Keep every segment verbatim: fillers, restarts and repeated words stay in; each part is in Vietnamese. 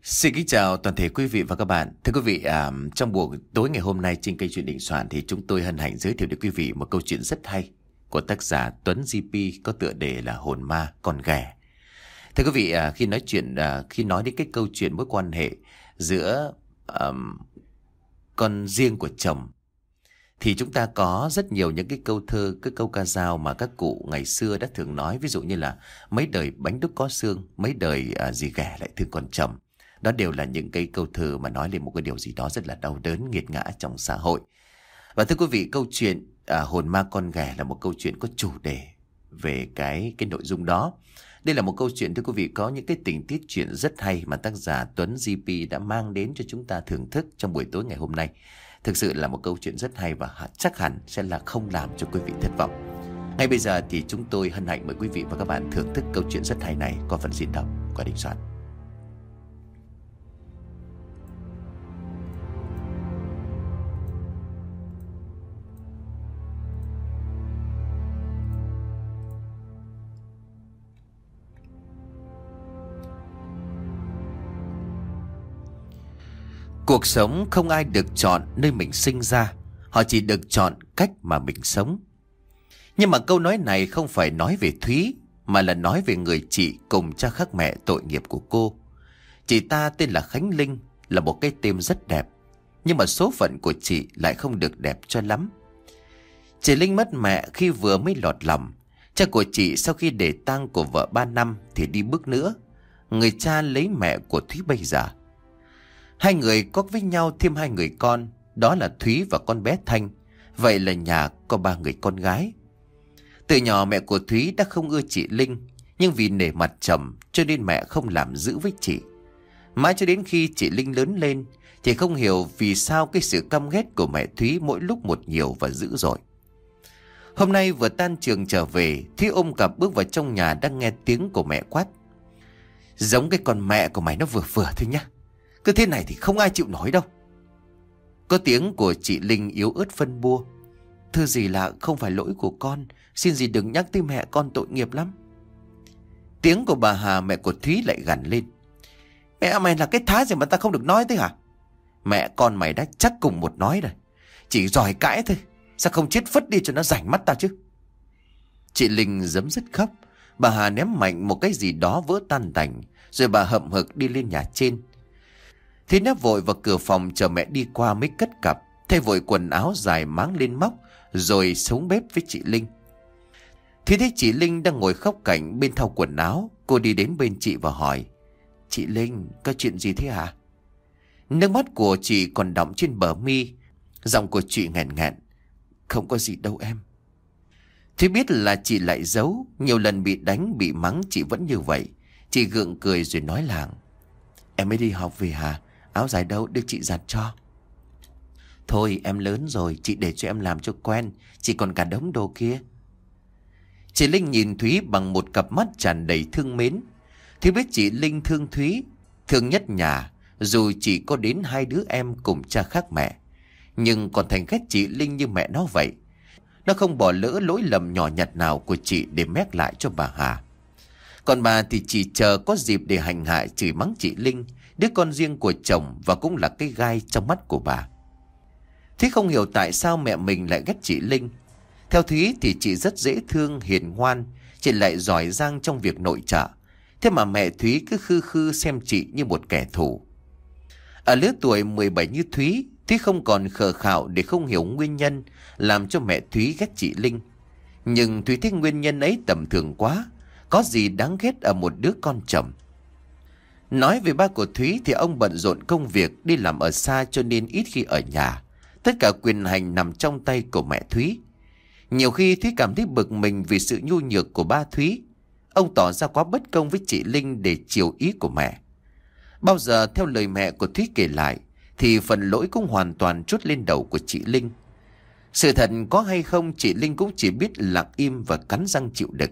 Xin kính chào toàn thể quý vị và các bạn. Thưa quý vị, à, trong buổi tối ngày hôm nay trên kênh Chuyện Định Soạn thì chúng tôi hân hạnh giới thiệu đến quý vị một câu chuyện rất hay của tác giả Tuấn gi pi có tựa đề là Hồn Ma Con Ghẻ. Thưa quý vị, à, khi nói chuyện à, khi nói đến cái câu chuyện mối quan hệ giữa à, con riêng của chồng thì chúng ta có rất nhiều những cái câu thơ, cái câu ca dao mà các cụ ngày xưa đã thường nói, ví dụ như là mấy đời bánh đúc có xương, mấy đời à, dì ghẻ lại thương con chồng. Đó đều là những cái câu thơ mà nói lên một cái điều gì đó rất là đau đớn, nghiệt ngã trong xã hội. Và thưa quý vị, câu chuyện à, Hồn Ma Con Ghẻ là một câu chuyện có chủ đề về cái cái nội dung đó. Đây là một câu chuyện, thưa quý vị, có những cái tình tiết chuyện rất hay mà tác giả Tuấn gi pi đã mang đến cho chúng ta thưởng thức trong buổi tối ngày hôm nay. Thực sự là một câu chuyện rất hay và chắc hẳn sẽ là không làm cho quý vị thất vọng. Ngay bây giờ thì chúng tôi hân hạnh mời quý vị và các bạn thưởng thức câu chuyện rất hay này qua phần diễn đọc của Định Soạn. Cuộc sống không ai được chọn nơi mình sinh ra, họ chỉ được chọn cách mà mình sống. Nhưng mà câu nói này không phải nói về Thúy, mà là nói về người chị cùng cha khác mẹ tội nghiệp của cô. Chị ta tên là Khánh Linh, là một cái tên rất đẹp, nhưng mà số phận của chị lại không được đẹp cho lắm. Chị Linh mất mẹ khi vừa mới lọt lòng. Cha của chị sau khi để tang của vợ ba năm thì đi bước nữa. Người cha lấy mẹ của Thúy bây giờ. Hai người có với nhau thêm hai người con, đó là Thúy và con bé Thanh. Vậy là nhà có ba người con gái. Từ nhỏ mẹ của Thúy đã không ưa chị Linh, nhưng vì nể mặt chồng cho nên mẹ không làm giữ với chị. Mãi cho đến khi chị Linh lớn lên thì không hiểu vì sao cái sự căm ghét của mẹ Thúy mỗi lúc một nhiều và dữ dội. Hôm nay vừa tan trường trở về, Thúy ôm cặp bước vào trong nhà đang nghe tiếng của mẹ quát: "Giống cái con mẹ của mày nó vừa vừa thôi nhá. Cứ thế này thì không ai chịu nổi đâu." Có tiếng của chị Linh yếu ớt phân bua: "Thưa dì là không phải lỗi của con, xin dì đừng nhắc tới mẹ con tội nghiệp lắm." Tiếng của bà Hà, mẹ của Thúy, lại gằn lên: "Mẹ mày là cái thá gì mà ta không được nói tới hả? Mẹ con mày đã chắc cùng một nói rồi, chỉ giỏi cãi thôi, sao không chết phất đi cho nó rảnh mắt ta chứ." Chị Linh giấm dứt khóc. Bà Hà ném mạnh một cái gì đó vỡ tan tành, rồi bà hậm hực đi lên nhà trên. Thì nép vội vào cửa phòng chờ mẹ đi qua mới cất cặp, thay vội quần áo dài máng lên móc, rồi xuống bếp với chị Linh. Thì thấy chị Linh đang ngồi khóc cảnh bên thau quần áo, cô đi đến bên chị và hỏi: "Chị Linh, có chuyện gì thế hả?" Nước mắt của chị còn đọng trên bờ mi, giọng của chị nghẹn nghẹn: "Không có gì đâu em." Thì biết là chị lại giấu, nhiều lần bị đánh bị mắng chị vẫn như vậy. Chị gượng cười rồi nói làng: "Em mới đi học về hả? Áo dài đâu được chị giặt cho." "Thôi em lớn rồi, chị để cho em làm cho quen, chị còn cả đống đồ kia." Chị Linh nhìn Thúy bằng một cặp mắt tràn đầy thương mến. Thì biết chị Linh thương Thúy, thương nhất nhà, dù chỉ có đến hai đứa em cùng cha khác mẹ, nhưng còn thành ghét chị Linh như mẹ nó vậy. Nó không bỏ lỡ lỗi lầm nhỏ nhặt nào của chị để mét lại cho bà Hà. Còn bà thì chỉ chờ có dịp để hành hạ chửi mắng chị Linh, đứa con riêng của chồng và cũng là cái gai trong mắt của bà. Thúy không hiểu tại sao mẹ mình lại ghét chị Linh. Theo Thúy thì chị rất dễ thương, hiền ngoan, chị lại giỏi giang trong việc nội trợ. Thế mà mẹ Thúy cứ khư khư xem chị như một kẻ thù. Ở lứa tuổi mười bảy như Thúy, Thúy không còn khờ khạo để không hiểu nguyên nhân làm cho mẹ Thúy ghét chị Linh. Nhưng Thúy thấy nguyên nhân ấy tầm thường quá, có gì đáng ghét ở một đứa con chồng. Nói về ba của Thúy thì ông bận rộn công việc, đi làm ở xa cho nên ít khi ở nhà. Tất cả quyền hành nằm trong tay của mẹ Thúy. Nhiều khi Thúy cảm thấy bực mình vì sự nhu nhược của ba Thúy. Ông tỏ ra quá bất công với chị Linh để chiều ý của mẹ. Bao giờ theo lời mẹ của Thúy kể lại thì phần lỗi cũng hoàn toàn trút lên đầu của chị Linh. Sự thật có hay không, chị Linh cũng chỉ biết lặng im và cắn răng chịu đựng.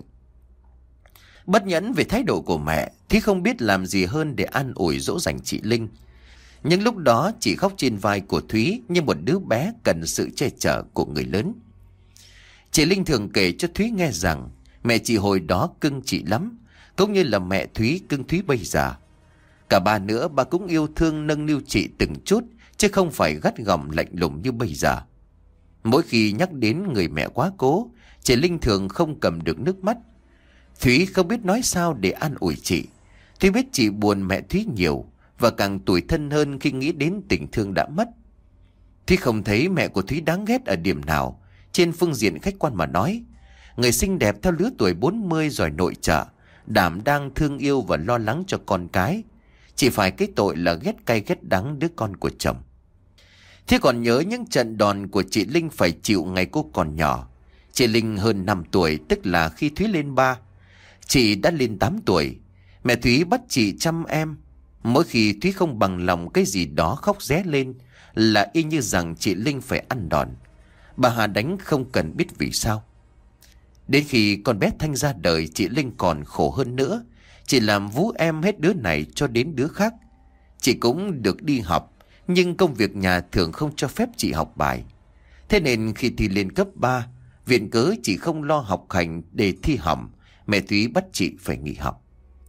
Bất nhẫn về thái độ của mẹ, Thúy không biết làm gì hơn để an ủi dỗ dành chị Linh. Nhưng lúc đó chị khóc trên vai của Thúy như một đứa bé cần sự che chở của người lớn. Chị Linh thường kể cho Thúy nghe rằng mẹ chị hồi đó cưng chị lắm, cũng như là mẹ Thúy cưng Thúy bây giờ. Cả ba nữa bà cũng yêu thương nâng niu chị từng chút, chứ không phải gắt gỏng lạnh lùng như bây giờ. Mỗi khi nhắc đến người mẹ quá cố, chị Linh thường không cầm được nước mắt. Thúy không biết nói sao để an ủi chị. Thúy biết chị buồn mẹ Thúy nhiều, và càng tủi thân hơn khi nghĩ đến tình thương đã mất. Thúy không thấy mẹ của Thúy đáng ghét ở điểm nào. Trên phương diện khách quan mà nói, người xinh đẹp theo lứa tuổi bốn mươi rồi nội trợ, đảm đang thương yêu và lo lắng cho con cái, chỉ phải cái tội là ghét cay ghét đắng đứa con của chồng. Thế còn nhớ những trận đòn của chị Linh phải chịu ngày cô còn nhỏ. Chị Linh hơn năm tuổi, tức là khi Thúy lên ba. Chị đã lên tám tuổi. Mẹ Thúy bắt chị chăm em. Mỗi khi Thúy không bằng lòng cái gì đó khóc ré lên, là y như rằng chị Linh phải ăn đòn. Bà Hà đánh không cần biết vì sao. Đến khi con bé Thanh ra đời, chị Linh còn khổ hơn nữa. Chị làm vú em hết đứa này cho đến đứa khác. Chị cũng được đi học, nhưng công việc nhà thường không cho phép chị học bài. Thế nên khi thi lên cấp ba, viện cớ chị không lo học hành để thi hỏng, mẹ Thúy bắt chị phải nghỉ học.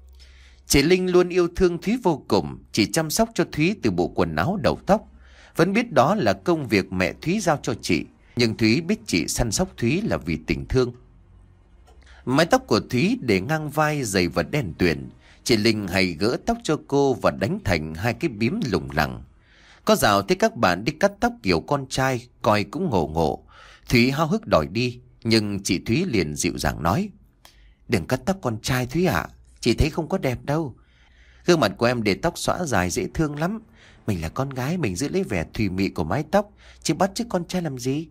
Chị Linh luôn yêu thương Thúy vô cùng, chỉ chăm sóc cho Thúy từ bộ quần áo đầu tóc. Vẫn biết đó là công việc mẹ Thúy giao cho chị, nhưng Thúy biết chị săn sóc Thúy là vì tình thương. Mái tóc của Thúy để ngang vai dày và đen tuyền. Chị Linh hay gỡ tóc cho cô và đánh thành hai cái bím lủng lẳng. Có dạo thấy các bạn đi cắt tóc kiểu con trai, coi cũng ngộ ngộ. Thúy háo hức đòi đi, nhưng chị Thúy liền dịu dàng nói: "Đừng cắt tóc con trai Thúy ạ, chị thấy không có đẹp đâu. Gương mặt của em để tóc xõa dài dễ thương lắm. Mình là con gái, mình giữ lấy vẻ thùy mị của mái tóc, chứ bắt chước con trai làm gì?"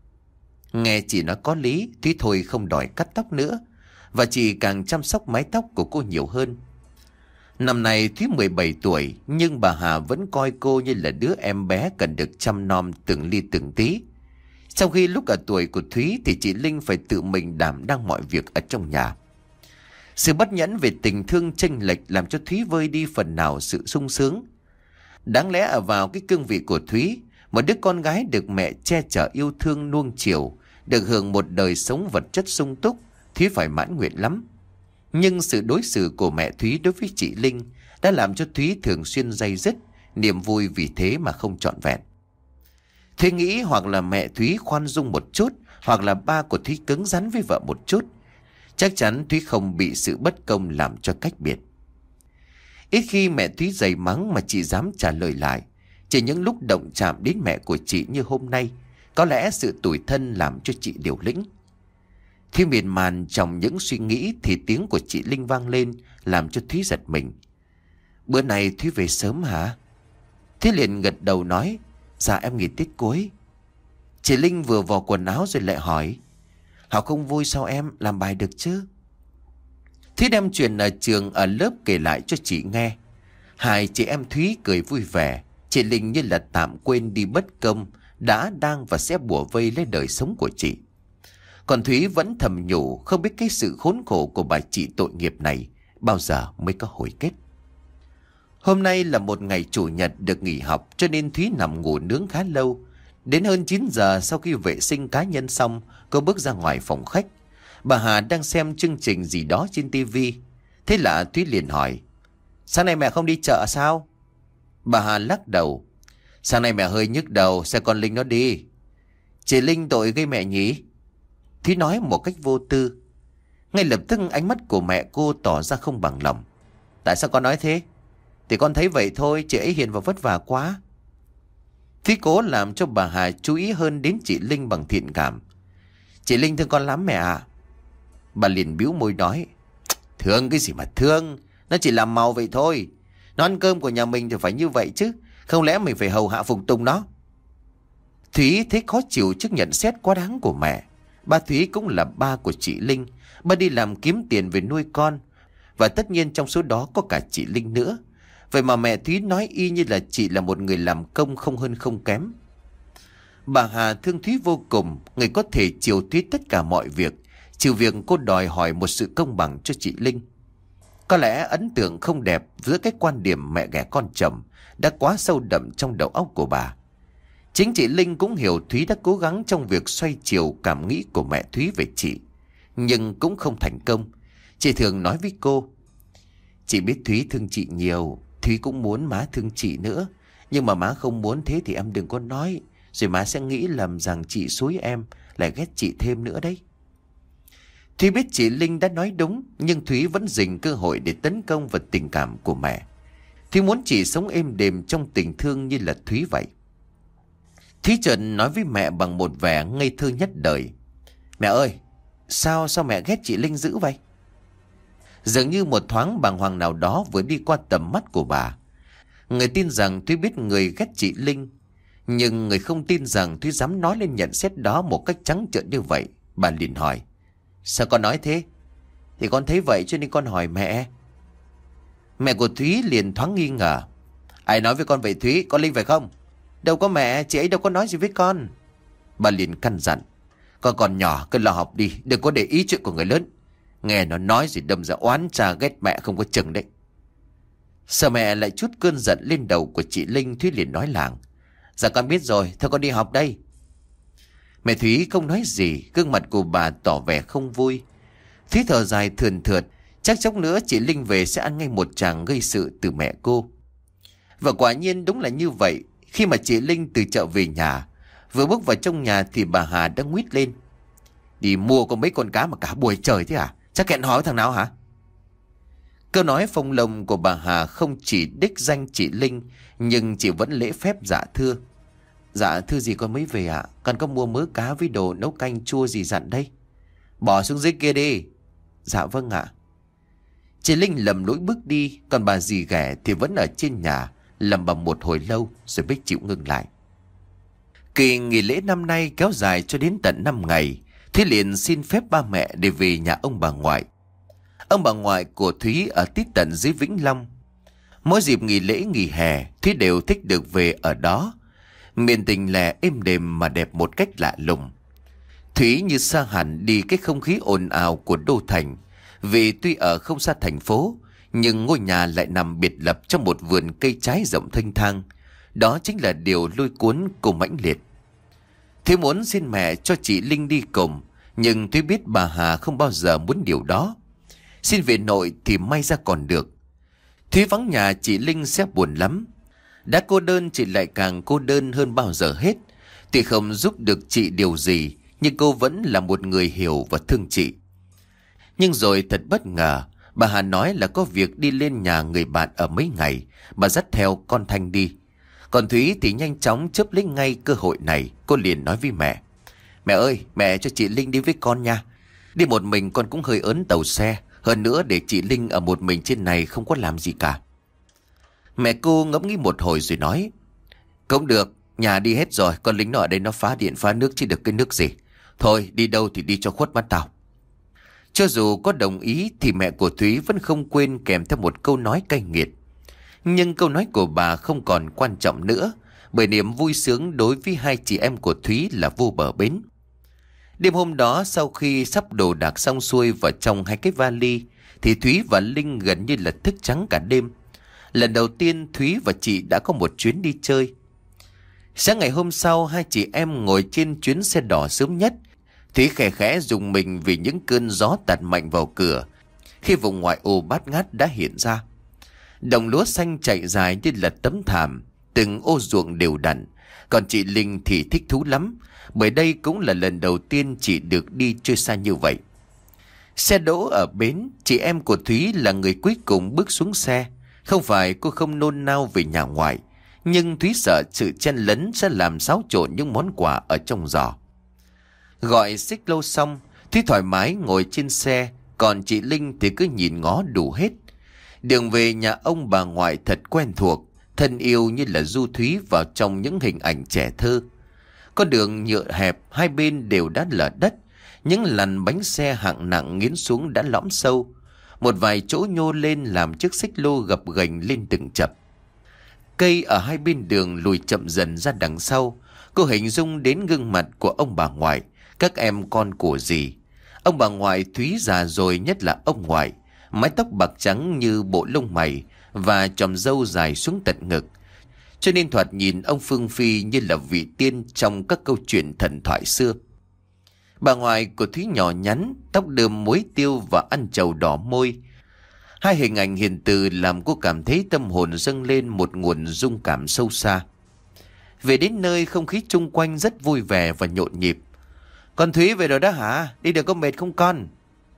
Nghe chị nói có lý, Thúy thôi không đòi cắt tóc nữa, và chị càng chăm sóc mái tóc của cô nhiều hơn. Năm nay Thúy mười bảy tuổi, nhưng bà Hà vẫn coi cô như là đứa em bé cần được chăm nom từng ly từng tí. Trong khi lúc ở tuổi của Thúy thì chị Linh phải tự mình đảm đang mọi việc ở trong nhà. Sự bất nhẫn về tình thương chênh lệch làm cho Thúy vơi đi phần nào sự sung sướng. Đáng lẽ ở vào cái cương vị của Thúy, một đứa con gái được mẹ che chở yêu thương nuông chiều, được hưởng một đời sống vật chất sung túc, Thúy phải mãn nguyện lắm. Nhưng sự đối xử của mẹ Thúy đối với chị Linh đã làm cho Thúy thường xuyên day dứt, niềm vui vì thế mà không trọn vẹn. Thúy nghĩ hoặc là mẹ Thúy khoan dung một chút, hoặc là ba của Thúy cứng rắn với vợ một chút. Chắc chắn Thúy không bị sự bất công làm cho cách biệt. Ít khi mẹ Thúy giày mắng mà chị dám trả lời lại. Chỉ những lúc động chạm đến mẹ của chị như hôm nay, có lẽ sự tủi thân làm cho chị liều lĩnh. Khi miên man trong những suy nghĩ thì tiếng của chị Linh vang lên, làm cho Thúy giật mình. "Bữa này Thúy về sớm hả?" Thúy liền gật đầu nói: "Dạ em nghỉ tiết cuối." Chị Linh vừa vò quần áo rồi lại hỏi: "Học không vui sao em, làm bài được chứ?" Thúy đem chuyện ở trường ở lớp kể lại cho chị nghe. Hai chị em Thúy cười vui vẻ. Chị Linh như là tạm quên đi bất công đã, đang và sẽ bủa vây lấy đời sống của chị. Còn Thúy vẫn thầm nhủ không biết cái sự khốn khổ của bà chị tội nghiệp này bao giờ mới có hồi kết. Hôm nay là một ngày chủ nhật được nghỉ học, cho nên Thúy nằm ngủ nướng khá lâu. Đến hơn chín giờ, sau khi vệ sinh cá nhân xong, cô bước ra ngoài phòng khách. Bà Hà đang xem chương trình gì đó trên tivi. Thế là Thúy liền hỏi: "Sáng nay mẹ không đi chợ sao?" Bà Hà lắc đầu: "Sáng nay mẹ hơi nhức đầu, xe con Linh nó đi." "Chị Linh tội gây mẹ nhỉ?" Thúy nói một cách vô tư. Ngay lập tức ánh mắt của mẹ cô tỏ ra không bằng lòng. "Tại sao con nói thế?" "Thì con thấy vậy thôi, chị ấy hiền và vất vả quá." Thúy cố làm cho bà Hà chú ý hơn đến chị Linh bằng thiện cảm. "Chị Linh thương con lắm mẹ ạ." Bà liền bĩu môi nói: "Thương cái gì mà thương, nó chỉ làm màu vậy thôi. Nó ăn cơm của nhà mình thì phải như vậy chứ, không lẽ mình phải hầu hạ phục tùng nó?" Thúy thấy khó chịu trước nhận xét quá đáng của mẹ. Ba Thúy cũng là ba của chị Linh. Ba đi làm kiếm tiền về nuôi con, và tất nhiên trong số đó có cả chị Linh nữa. Vậy mà mẹ Thúy nói y như là chị là một người làm công không hơn không kém. Bà Hà thương Thúy vô cùng, người có thể chiều Thúy tất cả mọi việc, trừ việc cô đòi hỏi một sự công bằng cho chị Linh. Có lẽ ấn tượng không đẹp giữa cái quan điểm mẹ ghẻ con chồng đã quá sâu đậm trong đầu óc của bà. Chính chị Linh cũng hiểu Thúy đã cố gắng trong việc xoay chiều cảm nghĩ của mẹ Thúy về chị, nhưng cũng không thành công. Chị thường nói với cô: "Chị biết Thúy thương chị nhiều, Thúy cũng muốn má thương chị nữa. Nhưng mà má không muốn thế thì em đừng có nói. Rồi má sẽ nghĩ lầm rằng chị xúi em, lại ghét chị thêm nữa đấy. Thúy biết chị Linh đã nói đúng, nhưng Thúy vẫn dành cơ hội để tấn công vào tình cảm của mẹ. Thúy muốn chị sống êm đềm trong tình thương như là Thúy vậy. Thúy chợt nói với mẹ bằng một vẻ ngây thơ nhất đời. Mẹ ơi, sao sao mẹ ghét chị Linh dữ vậy? Dường như một thoáng bàng hoàng nào đó vừa đi qua tầm mắt của bà. Người tin rằng Thúy biết người ghét chị Linh, nhưng người không tin rằng Thúy dám nói lên nhận xét đó một cách trắng trợn như vậy. Bà liền hỏi, sao con nói thế? Thì con thấy vậy cho nên con hỏi mẹ. Mẹ của Thúy liền thoáng nghi ngờ. Ai nói với con vậy Thúy, con Linh phải không? Đâu có mẹ, chị ấy đâu có nói gì với con. Bà liền căn dặn, con còn nhỏ cứ lo học đi, đừng có để ý chuyện của người lớn. Nghe nó nói gì đâm ra oán cha ghét mẹ không có chừng đấy. Sợ mẹ lại chút cơn giận lên đầu của chị Linh, Thúy liền nói làng, dạ con biết rồi, thôi con đi học đây. Mẹ Thúy không nói gì, gương mặt của bà tỏ vẻ không vui. Thúy thở dài thườn thượt, chắc chốc nữa chị Linh về sẽ ăn ngay một tràng gây sự từ mẹ cô. Và quả nhiên đúng là như vậy. Khi mà chị Linh từ chợ về nhà, vừa bước vào trong nhà thì bà Hà đã nguýt lên. Đi mua có mấy con cá mà cả buổi trời thế à? Chắc hẹn hò với thằng nào hả? Câu nói phong lồng của bà Hà không chỉ đích danh chị Linh, nhưng chị vẫn lễ phép dạ thưa. Dạ thưa gì con mới về ạ? À? Con có mua mớ cá với đồ nấu canh chua gì dặn đây? Bỏ xuống dưới kia đi. Dạ vâng ạ. Chị Linh lầm lũi bước đi, còn bà dì ghẻ thì vẫn ở trên nhà lầm bầm một hồi lâu rồi mới chịu ngừng lại. Kỳ nghỉ lễ năm nay kéo dài cho đến tận năm ngày. Thúy liền xin phép ba mẹ để về nhà ông bà ngoại. Ông bà ngoại của Thúy ở tít tận dưới Vĩnh Long. Mỗi dịp nghỉ lễ nghỉ hè, Thúy đều thích được về ở đó. Miền tình lẻ êm đềm mà đẹp một cách lạ lùng. Thúy như xa hẳn đi cái không khí ồn ào của đô thành. Vì tuy ở không xa thành phố, nhưng ngôi nhà lại nằm biệt lập trong một vườn cây trái rộng thênh thang. Đó chính là điều lôi cuốn cô mãnh liệt. Thúy muốn xin mẹ cho chị Linh đi cùng, nhưng Thúy biết bà Hà không bao giờ muốn điều đó. Xin về nội thì may ra còn được. Thúy vắng nhà chị Linh sẽ buồn lắm. Đã cô đơn chị lại càng cô đơn hơn bao giờ hết. Tuy không giúp được chị điều gì, nhưng cô vẫn là một người hiểu và thương chị. Nhưng rồi thật bất ngờ, bà Hà nói là có việc đi lên nhà người bạn ở mấy ngày. Bà dắt theo con Thanh đi. Còn Thúy thì nhanh chóng chớp lấy ngay cơ hội này. Cô liền nói với mẹ, mẹ ơi, mẹ cho chị Linh đi với con nha. Đi một mình con cũng hơi ớn tàu xe. Hơn nữa để chị Linh ở một mình trên này không có làm gì cả. Mẹ cô ngẫm nghĩ một hồi rồi nói, không được, nhà đi hết rồi, con Linh nó ở đây nó phá điện phá nước chứ được cái nước gì. Thôi đi đâu thì đi cho khuất mắt tao. Cho dù có đồng ý thì mẹ của Thúy vẫn không quên kèm theo một câu nói cay nghiệt. Nhưng câu nói của bà không còn quan trọng nữa, bởi niềm vui sướng đối với hai chị em của Thúy là vô bờ bến. Đêm hôm đó sau khi sắp đồ đạc xong xuôi vào trong hai cái vali, thì Thúy và Linh gần như là thức trắng cả đêm. Lần đầu tiên Thúy và chị đã có một chuyến đi chơi. Sáng ngày hôm sau, hai chị em ngồi trên chuyến xe đỏ sớm nhất. Thúy khẽ khẽ rùng mình vì những cơn gió tạt mạnh vào cửa, khi vùng ngoại ô bát ngát đã hiện ra. Đồng lúa xanh chạy dài như là tấm thảm, từng ô ruộng đều đặn. Còn chị Linh thì thích thú lắm, bởi đây cũng là lần đầu tiên chị được đi chơi xa như vậy. Xe đỗ ở bến, chị em của Thúy là người cuối cùng bước xuống xe. Không phải cô không nôn nao về nhà ngoại, nhưng Thúy sợ sự chen lấn sẽ làm xáo trộn những món quà ở trong giỏ. Gọi xích lô xong, Thúy thoải mái ngồi trên xe, còn chị Linh thì cứ nhìn ngó đủ hết. Đường về nhà ông bà ngoại thật quen thuộc, thân yêu như là du Thúy vào trong những hình ảnh trẻ thơ. Con đường nhựa hẹp, hai bên đều đã lở đất, những lằn bánh xe hạng nặng nghiến xuống đã lõm sâu. Một vài chỗ nhô lên làm chiếc xích lô gập ghềnh lên từng chập. Cây ở hai bên đường lùi chậm dần ra đằng sau. Cô hình dung đến gương mặt của ông bà ngoại, các em con của dì. Ông bà ngoại Thúy già rồi, nhất là ông ngoại, mái tóc bạc trắng như bộ lông mày và chòm râu dài xuống tận ngực, cho nên thoạt nhìn ông phương phi như là vị tiên trong các câu chuyện thần thoại xưa. Bà ngoại của Thúy nhỏ nhắn, tóc đơm muối tiêu và ăn trầu đỏ môi. Hai hình ảnh hiền từ làm cô cảm thấy tâm hồn dâng lên một nguồn rung cảm sâu xa. Về đến nơi, không khí chung quanh rất vui vẻ và nhộn nhịp. Con Thúy về rồi đó hả? Đi được có mệt không con?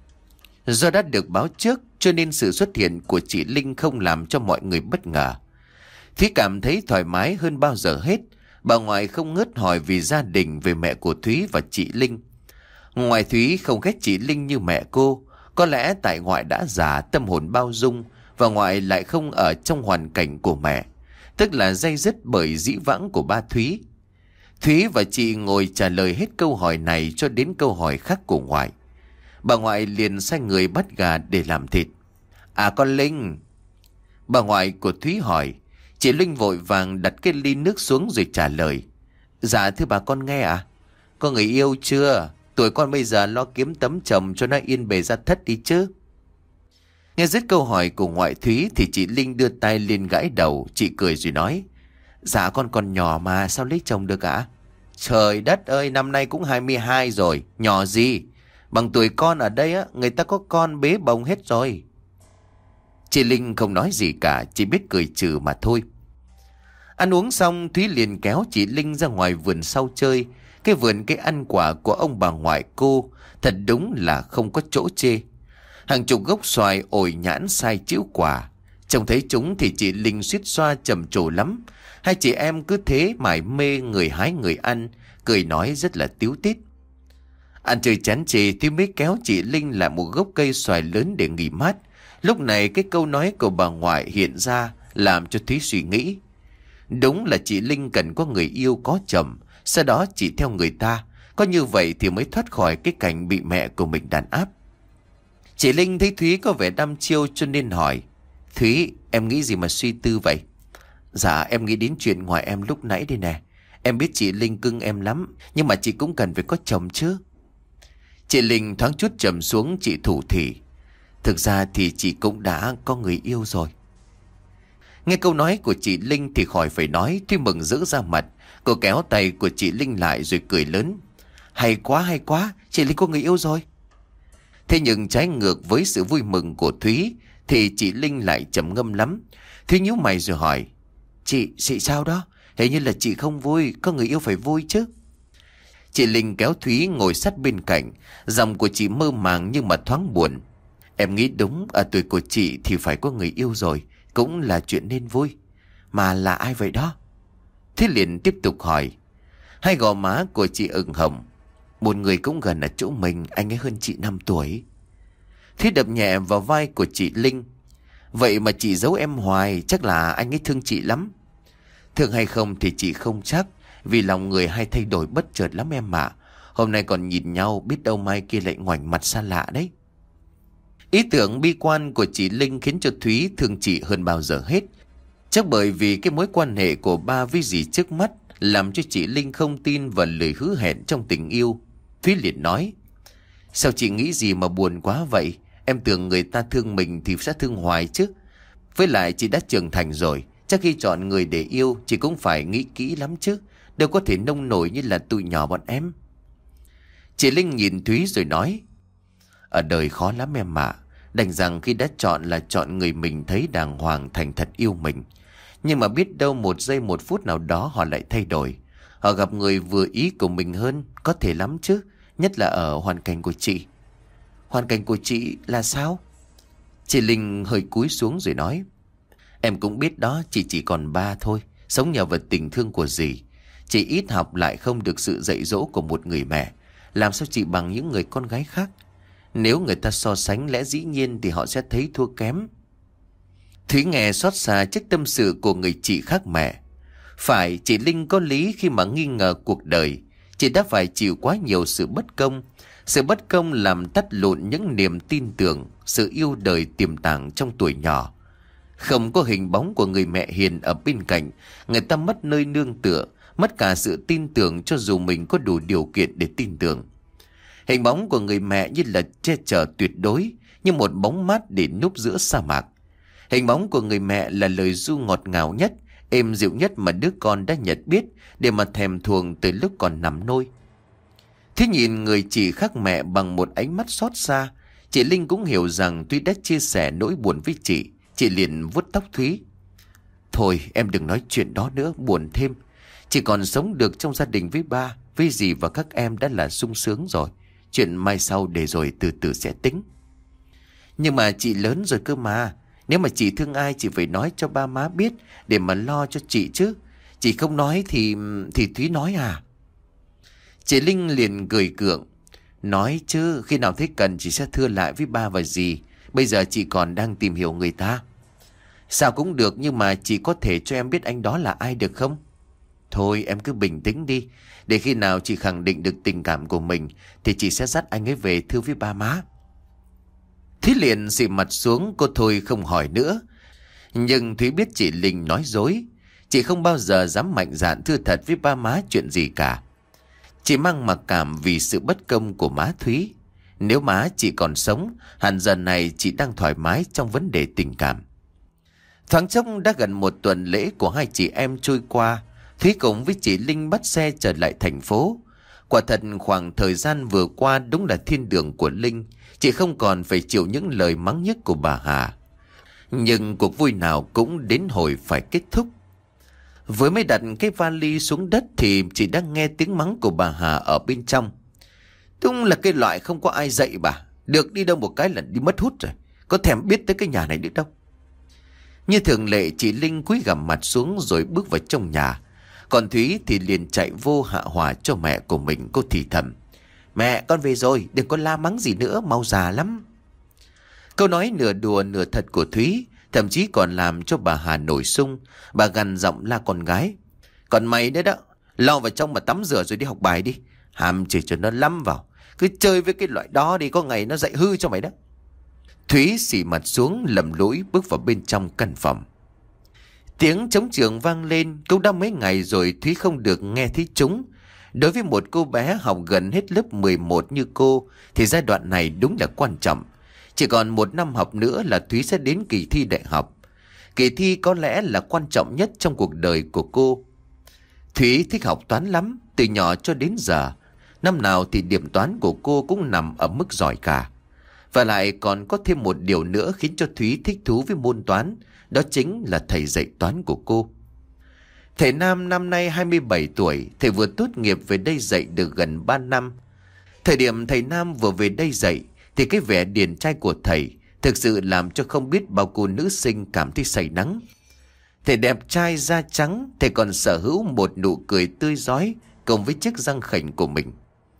Do đã được báo trước cho nên sự xuất hiện của chị Linh không làm cho mọi người bất ngờ. Thúy cảm thấy thoải mái hơn bao giờ hết. Bà ngoại không ngớt hỏi vì gia đình, về mẹ của Thúy và chị Linh. Ngoại Thúy không ghét chị Linh như mẹ cô. Có lẽ tại ngoại đã già, tâm hồn bao dung, và ngoại lại không ở trong hoàn cảnh của mẹ, tức là day dứt bởi dĩ vãng của ba Thúy. Thúy và chị ngồi trả lời hết câu hỏi này cho đến câu hỏi khác của ngoại. Bà ngoại liền sai người bắt gà để làm thịt. À con Linh. Bà ngoại của Thúy hỏi. Chị Linh vội vàng đặt cái ly nước xuống rồi trả lời. Dạ thưa bà, con nghe ạ. À? Có người yêu chưa? Tuổi con bây giờ lo kiếm tấm chồng cho nó yên bề gia thất đi chứ. Nghe dứt câu hỏi của ngoại Thúy thì chị Linh đưa tay lên gãi đầu. Chị cười rồi nói. Dạ con còn nhỏ mà sao lấy chồng được ạ? Trời đất ơi, năm nay cũng hai mươi hai rồi. Nhỏ gì? Bằng tuổi con ở đây á, người ta có con bế bồng hết rồi. Chị Linh không nói gì cả, chỉ biết cười trừ mà thôi. Ăn uống xong, Thúy liền kéo chị Linh ra ngoài vườn sau chơi. Cái vườn cây ăn quả của ông bà ngoại cô thật đúng là không có chỗ chê. Hàng chục gốc xoài, ổi, nhãn, sai chĩu quả. Trông thấy chúng thì chị Linh suýt xoa trầm trồ lắm. Hai chị em cứ thế mải mê, người hái người ăn, cười nói rất là tíu tít. Ăn chơi chán chê, Thúy mới kéo chị Linh lại một gốc cây xoài lớn để nghỉ mát. Lúc này cái câu nói của bà ngoại hiện ra làm cho Thúy suy nghĩ. Đúng là chị Linh cần có người yêu có chồng, sau đó chỉ theo người ta. Có như vậy thì mới thoát khỏi cái cảnh bị mẹ của mình đàn áp. Chị Linh thấy Thúy có vẻ đăm chiêu cho nên hỏi. Thúy, em nghĩ gì mà suy tư vậy? Dạ em nghĩ đến chuyện ngoài em lúc nãy đây nè. Em biết chị Linh cưng em lắm, nhưng mà chị cũng cần phải có chồng chứ. Chị Linh thoáng chút trầm xuống, chị thủ thỉ. Thực ra thì chị cũng đã có người yêu rồi. Nghe câu nói của chị Linh thì khỏi phải nói, Thúy mừng rỡ ra mặt. Cô kéo tay của chị Linh lại rồi cười lớn. Hay quá hay quá, chị Linh có người yêu rồi. Thế nhưng trái ngược với sự vui mừng của Thúy thì chị Linh lại trầm ngâm lắm. Thúy nhíu mày rồi hỏi. Chị, chị sao đó? Hình như là chị không vui, có người yêu phải vui chứ. Chị Linh kéo Thúy ngồi sát bên cạnh. Giọng của chị mơ màng nhưng mà thoáng buồn. Em nghĩ đúng, ở tuổi của chị thì phải có người yêu rồi, cũng là chuyện nên vui. Mà là ai vậy đó? Thế liền tiếp tục hỏi. Hai gò má của chị ửng hồng. Một người cũng gần ở chỗ mình, anh ấy hơn chị năm tuổi. Thế đập nhẹ vào vai của chị Linh. Vậy mà chị giấu em hoài, chắc là anh ấy thương chị lắm. Thương hay không thì chị không chắc, vì lòng người hay thay đổi bất chợt lắm em ạ. Hôm nay còn nhìn nhau, biết đâu mai kia lại ngoảnh mặt xa lạ đấy. Ý tưởng bi quan của chị Linh khiến cho Thúy thương chị hơn bao giờ hết. Chắc bởi vì cái mối quan hệ của ba với dì trước mắt làm cho chị Linh không tin vào lời hứa hẹn trong tình yêu. Thúy liền nói. Sao chị nghĩ gì mà buồn quá vậy? Em tưởng người ta thương mình thì sẽ thương hoài chứ. Với lại chị đã trưởng thành rồi, chắc khi chọn người để yêu chị cũng phải nghĩ kỹ lắm chứ. Đâu có thể nông nổi như là tụi nhỏ bọn em. Chị Linh nhìn Thúy rồi nói. Ở đời khó lắm em ạ. Đành rằng khi đã chọn là chọn người mình thấy đàng hoàng, thành thật yêu mình. Nhưng mà biết đâu một giây một phút nào đó họ lại thay đổi. Họ gặp người vừa ý của mình hơn, có thể lắm chứ. Nhất là ở hoàn cảnh của chị. Hoàn cảnh của chị là sao? Chị Linh hơi cúi xuống rồi nói. Em cũng biết đó, chị chỉ còn ba thôi. Sống nhờ vào tình thương của dì. Chị ít học lại không được sự dạy dỗ của một người mẹ. Làm sao chị bằng những người con gái khác? Nếu người ta so sánh lẽ dĩ nhiên thì họ sẽ thấy thua kém. Thúy nghe xót xa trước tâm sự của người chị khác mẹ. Phải, chị Linh có lý khi mà nghi ngờ cuộc đời. Chị đã phải chịu quá nhiều sự bất công. Sự bất công làm tắt lụn những niềm tin tưởng, sự yêu đời tiềm tàng trong tuổi nhỏ. Không có hình bóng của người mẹ hiền ở bên cạnh, người ta mất nơi nương tựa, mất cả sự tin tưởng cho dù mình có đủ điều kiện để tin tưởng. Hình bóng của người mẹ như là che chở tuyệt đối, như một bóng mát để núp giữa sa mạc. Hình bóng của người mẹ là lời ru ngọt ngào nhất, êm dịu nhất mà đứa con đã nhận biết để mà thèm thuồng từ lúc còn nằm nôi. Thế nhìn người chị khác mẹ bằng một ánh mắt xót xa, Chị Linh cũng hiểu rằng Thúy đã chia sẻ nỗi buồn với chị. Chị liền vuốt tóc Thúy. Thôi em đừng nói chuyện đó nữa, buồn thêm. Chị còn sống được trong gia đình với ba, với dì và các em đã là sung sướng rồi. Chuyện mai sau để rồi từ từ sẽ tính. Nhưng mà chị lớn rồi cơ mà. Nếu mà chị thương ai chị phải nói cho ba má biết để mà lo cho chị chứ. Chị không nói thì thì Thúy nói à? Chị Linh liền cười gượng. Nói chứ, khi nào thấy cần chị sẽ thưa lại với ba và dì. Bây giờ chị còn đang tìm hiểu người ta. Sao cũng được, nhưng mà chị có thể cho em biết anh đó là ai được không? Thôi em cứ bình tĩnh đi. Để khi nào chị khẳng định được tình cảm của mình thì chị sẽ dắt anh ấy về thưa với ba má. Thúy liền xị mặt xuống, cô thôi không hỏi nữa. Nhưng Thúy biết chị Linh nói dối. Chị không bao giờ dám mạnh dạn thưa thật với ba má chuyện gì cả. Chị mang mặc cảm vì sự bất công của má Thúy. Nếu má chị còn sống, hẳn giờ này chị đang thoải mái trong vấn đề tình cảm. Thoáng chốc đã gần một tuần lễ của hai chị em trôi qua. Thúy cùng với chị Linh bắt xe trở lại thành phố. Quả thật khoảng thời gian vừa qua đúng là thiên đường của Linh. Chị không còn phải chịu những lời mắng nhiếc của bà Hà. Nhưng cuộc vui nào cũng đến hồi phải kết thúc. Vừa mới đặt cái vali xuống đất thì chị đang nghe tiếng mắng của bà Hà ở bên trong. Đúng là cái loại không có ai dạy bà. Được đi đâu một cái là đi mất hút rồi. Có thèm biết tới cái nhà này nữa đâu. Như thường lệ, chị Linh cúi gằm mặt xuống rồi bước vào trong nhà. Còn Thúy thì liền chạy vô hạ hỏa cho mẹ của mình. Cô thì thầm. Mẹ con về rồi, đừng có la mắng gì nữa, mau già lắm. Câu nói nửa đùa nửa thật của Thúy thậm chí còn làm cho bà Hà nổi sung. Bà gằn giọng la con gái. Còn mày nữa đó, lao vào trong mà tắm rửa rồi đi học bài đi. Hàm chỉ cho nó lắm vào. Cứ chơi với cái loại đó đi, có ngày nó dạy hư cho mày đó. Thúy xỉ mặt xuống lầm lũi bước vào bên trong căn phòng. Tiếng trống trường vang lên. Cũng đã mấy ngày rồi Thúy không được nghe thấy chúng. Đối với một cô bé học gần hết lớp mười một như cô thì giai đoạn này đúng là quan trọng. Chỉ còn một năm học nữa là Thúy sẽ đến kỳ thi đại học. Kỳ thi có lẽ là quan trọng nhất trong cuộc đời của cô. Thúy thích học toán lắm, từ nhỏ cho đến giờ. Năm nào thì điểm toán của cô cũng nằm ở mức giỏi cả. Và lại còn có thêm một điều nữa khiến cho Thúy thích thú với môn toán. Đó chính là thầy dạy toán của cô. Thầy Nam năm nay hai mươi bảy tuổi, thầy vừa tốt nghiệp về đây dạy được gần ba năm. Thời điểm thầy Nam vừa về đây dạy thì cái vẻ điển trai của thầy thực sự làm cho không biết bao cô nữ sinh cảm thấy say nắng. Thầy đẹp trai da trắng, thầy còn sở hữu một nụ cười tươi rói cùng với chiếc răng khểnh của mình.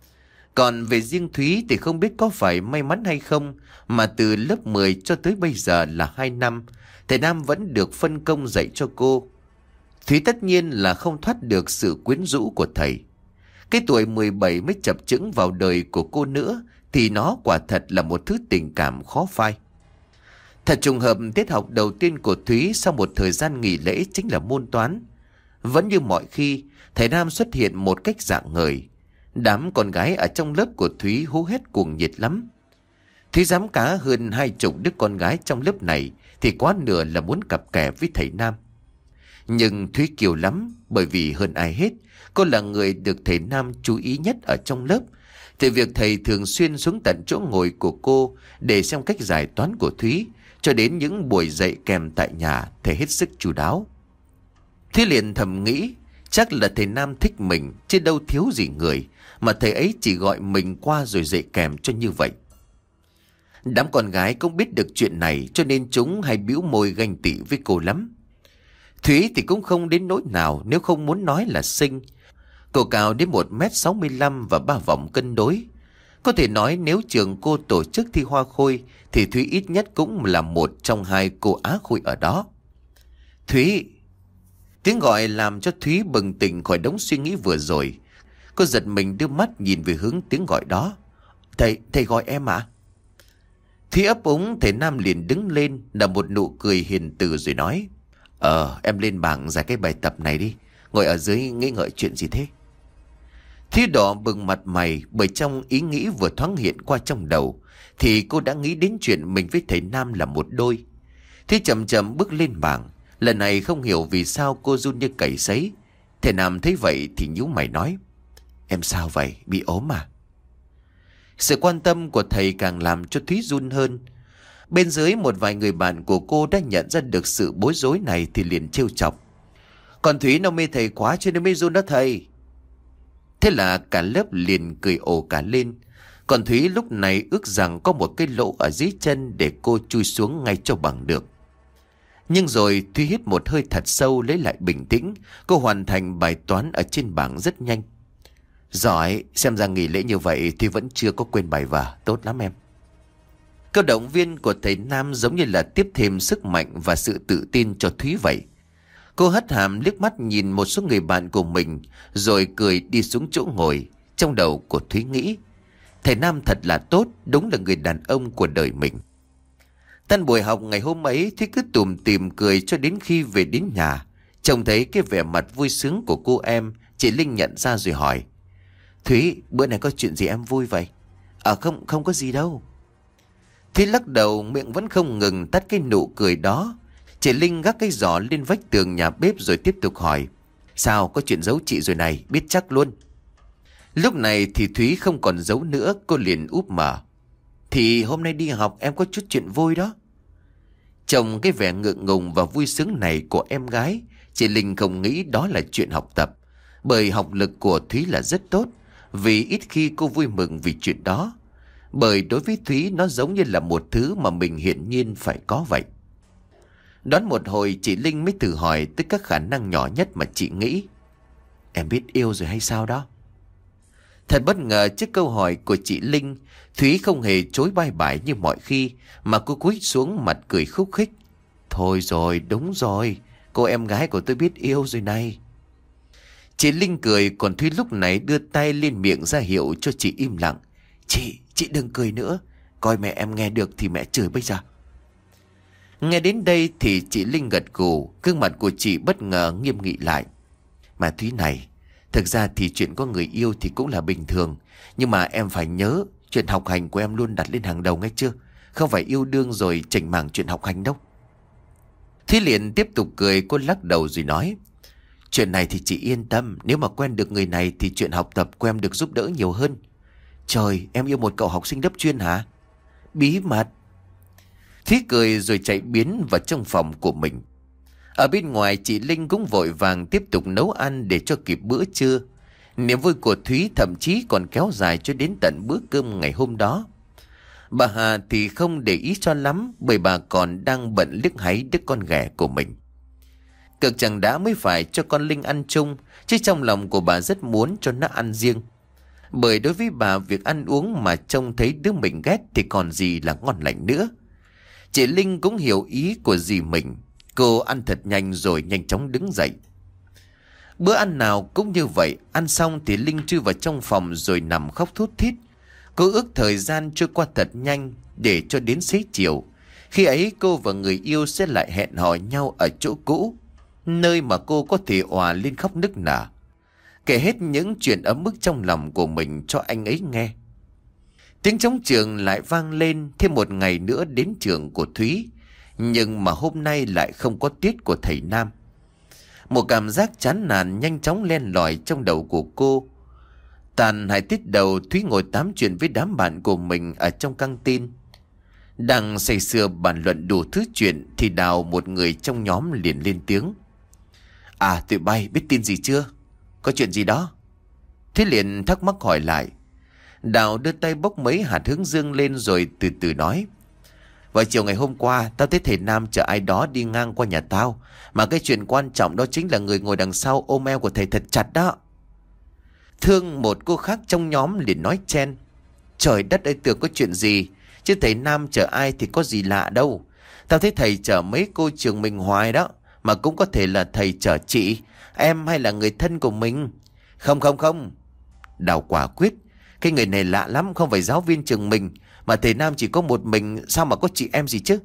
Còn về riêng Thúy thì không biết có phải may mắn hay không mà từ lớp mười cho tới bây giờ là hai năm, thầy Nam vẫn được phân công dạy cho cô. Thúy tất nhiên là không thoát được sự quyến rũ của thầy. Cái tuổi mười bảy mới chập chững vào đời của cô nữa thì nó quả thật là một thứ tình cảm khó phai. Thật trùng hợp, tiết học đầu tiên của Thúy sau một thời gian nghỉ lễ chính là môn toán. Vẫn như mọi khi, thầy Nam xuất hiện một cách rạng ngời. Đám con gái ở trong lớp của Thúy hú hét cuồng nhiệt lắm. Thúy dám cá hơn hai chục đứa con gái trong lớp này thì quá nửa là muốn cặp kè với thầy Nam. Nhưng Thúy kiêu lắm, bởi vì hơn ai hết, cô là người được thầy Nam chú ý nhất ở trong lớp. Thì việc thầy thường xuyên xuống tận chỗ ngồi của cô để xem cách giải toán của Thúy, cho đến những buổi dạy kèm tại nhà, thầy hết sức chu đáo. Thúy liền thầm nghĩ, chắc là thầy Nam thích mình, chứ đâu thiếu gì người, mà thầy ấy chỉ gọi mình qua rồi dạy kèm cho như vậy. Đám con gái cũng biết được chuyện này, cho nên chúng hay bĩu môi ganh tị với cô lắm. Thúy thì cũng không đến nỗi nào, nếu không muốn nói là xinh. Cô cao đến một mét sáu mươi lăm và ba vòng cân đối. Có thể nói nếu trường cô tổ chức thi hoa khôi thì Thúy ít nhất cũng là một trong hai cô á khôi ở đó. Thúy! Tiếng gọi làm cho Thúy bừng tỉnh khỏi đống suy nghĩ vừa rồi. Cô giật mình đưa mắt nhìn về hướng tiếng gọi đó. Thầy, thầy gọi em ạ? Thúy ấp úng, thầy Nam liền đứng lên, nở một nụ cười hiền từ rồi nói. Ờ, em lên bảng giải cái bài tập này đi. Ngồi ở dưới nghĩ ngợi chuyện gì thế? Thúy đỏ bừng mặt mày, bởi trong ý nghĩ vừa thoáng hiện qua trong đầu thì cô đã nghĩ đến chuyện mình với thầy Nam là một đôi. Thúy chậm chậm bước lên bảng. Lần này không hiểu vì sao cô run như cầy sấy. Thầy Nam thấy vậy thì nhíu mày nói. Em sao vậy? Bị ốm à? Sự quan tâm của thầy càng làm cho Thúy run hơn. Bên dưới một vài người bạn của cô đã nhận ra được sự bối rối này thì liền trêu chọc. Còn Thúy nó mê thầy quá cho nên mới run đó thầy. Thế là cả lớp liền cười ồ cả lên. Còn Thúy lúc này ước rằng có một cái lỗ ở dưới chân để cô chui xuống ngay cho bằng được. Nhưng rồi Thúy hít một hơi thật sâu lấy lại bình tĩnh. Cô hoàn thành bài toán ở trên bảng rất nhanh. Giỏi, xem ra nghỉ lễ như vậy thì vẫn chưa có quên bài vở, tốt lắm em. Câu động viên của thầy Nam giống như là tiếp thêm sức mạnh và sự tự tin cho Thúy vậy. Cô hất hàm liếc mắt nhìn một số người bạn của mình rồi cười đi xuống chỗ ngồi. Trong đầu của Thúy nghĩ, thầy Nam thật là tốt, đúng là người đàn ông của đời mình. Tan buổi học ngày hôm ấy, Thúy cứ tủm tỉm cười cho đến khi về đến nhà. Trông thấy cái vẻ mặt vui sướng của cô em, chị Linh nhận ra rồi hỏi, Thúy, bữa này có chuyện gì em vui vậy? À không, không có gì đâu. Thúy lắc đầu, miệng vẫn không ngừng tắt cái nụ cười đó. Chị Linh gác cái giỏ lên vách tường nhà bếp rồi tiếp tục hỏi, sao, có chuyện giấu chị rồi này, biết chắc luôn. Lúc này thì Thúy không còn giấu nữa, cô liền úp mở. Thì hôm nay đi học em có chút chuyện vui đó. Trông cái vẻ ngượng ngùng và vui sướng này của em gái, chị Linh không nghĩ đó là chuyện học tập. Bởi học lực của Thúy là rất tốt, vì ít khi cô vui mừng vì chuyện đó. Bởi đối với Thúy nó giống như là một thứ mà mình hiển nhiên phải có vậy. Đoán một hồi chị Linh mới thử hỏi tới các khả năng nhỏ nhất mà chị nghĩ. Em biết yêu rồi hay sao đó? Thật bất ngờ trước câu hỏi của chị Linh, Thúy không hề chối bye bye như mọi khi, mà cô cúi xuống mặt cười khúc khích. Thôi rồi, đúng rồi, cô em gái của tôi biết yêu rồi này. Chị Linh cười, còn Thúy lúc này đưa tay lên miệng ra hiệu cho chị im lặng. Chị, chị đừng cười nữa, coi mẹ em nghe được thì mẹ chửi bây giờ. Nghe đến đây thì chị Linh gật gù, gương mặt của chị bất ngờ nghiêm nghị lại. Mà Thúy này, thực ra thì chuyện có người yêu thì cũng là bình thường. Nhưng mà em phải nhớ, chuyện học hành của em luôn đặt lên hàng đầu nghe chưa? Không phải yêu đương rồi chỉnh mảng chuyện học hành đâu. Thúy liền tiếp tục cười, cô lắc đầu rồi nói. Chuyện này thì chị yên tâm, nếu mà quen được người này thì chuyện học tập của em được giúp đỡ nhiều hơn. Trời, em yêu một cậu học sinh lớp chuyên hả? Bí mật. Thúy cười rồi chạy biến vào trong phòng của mình. Ở bên ngoài chị Linh cũng vội vàng tiếp tục nấu ăn để cho kịp bữa trưa. Niềm vui của Thúy thậm chí còn kéo dài cho đến tận bữa cơm ngày hôm đó. Bà Hà thì không để ý cho lắm, bởi bà còn đang bận liếc háy đứa con ghẻ của mình. Cực chẳng đã mới phải cho con Linh ăn chung, chứ trong lòng của bà rất muốn cho nó ăn riêng. Bởi đối với bà, việc ăn uống mà trông thấy đứa mình ghét thì còn gì là ngon lành nữa. Chị Linh cũng hiểu ý của dì mình. Cô ăn thật nhanh rồi nhanh chóng đứng dậy. Bữa ăn nào cũng như vậy. Ăn xong thì Linh chui vào trong phòng rồi nằm khóc thút thít. Cô ước thời gian trôi qua thật nhanh, để cho đến xế chiều. Khi ấy cô và người yêu sẽ lại hẹn hò nhau ở chỗ cũ, nơi mà cô có thể òa lên khóc nức nở, kể hết những chuyện ấm ức trong lòng của mình cho anh ấy nghe. Tiếng trống trường lại vang lên, thêm một ngày nữa đến trường của Thúy. Nhưng mà hôm nay lại không có tiết của thầy Nam. Một cảm giác chán nản nhanh chóng len lỏi trong đầu của cô. Tàn hai tiết đầu, Thúy ngồi tám chuyện với đám bạn của mình ở trong căng tin. Đang say sưa bàn luận đủ thứ chuyện thì Đào, một người trong nhóm, liền lên tiếng. À, tụi bay biết tin gì chưa? Có chuyện gì đó? Thúy liền thắc mắc hỏi lại. Đào đưa tay bốc mấy hạt hướng dương lên rồi từ từ nói. Vào chiều ngày hôm qua, tao thấy thầy Nam chở ai đó đi ngang qua nhà tao. Mà cái chuyện quan trọng đó chính là người ngồi đằng sau ôm eo của thầy thật chặt đó. Thương, một cô khác trong nhóm, liền nói chen. Trời đất ơi, tưởng có chuyện gì, chứ thầy Nam chở ai thì có gì lạ đâu. Tao thấy thầy chở mấy cô trường mình hoài đó. Mà cũng có thể là thầy chở chị, em hay là người thân của mình. Không không không. Đào quả quyết. Cái người này lạ lắm, không phải giáo viên trường mình. Mà thầy Nam chỉ có một mình, sao mà có chị em gì chứ?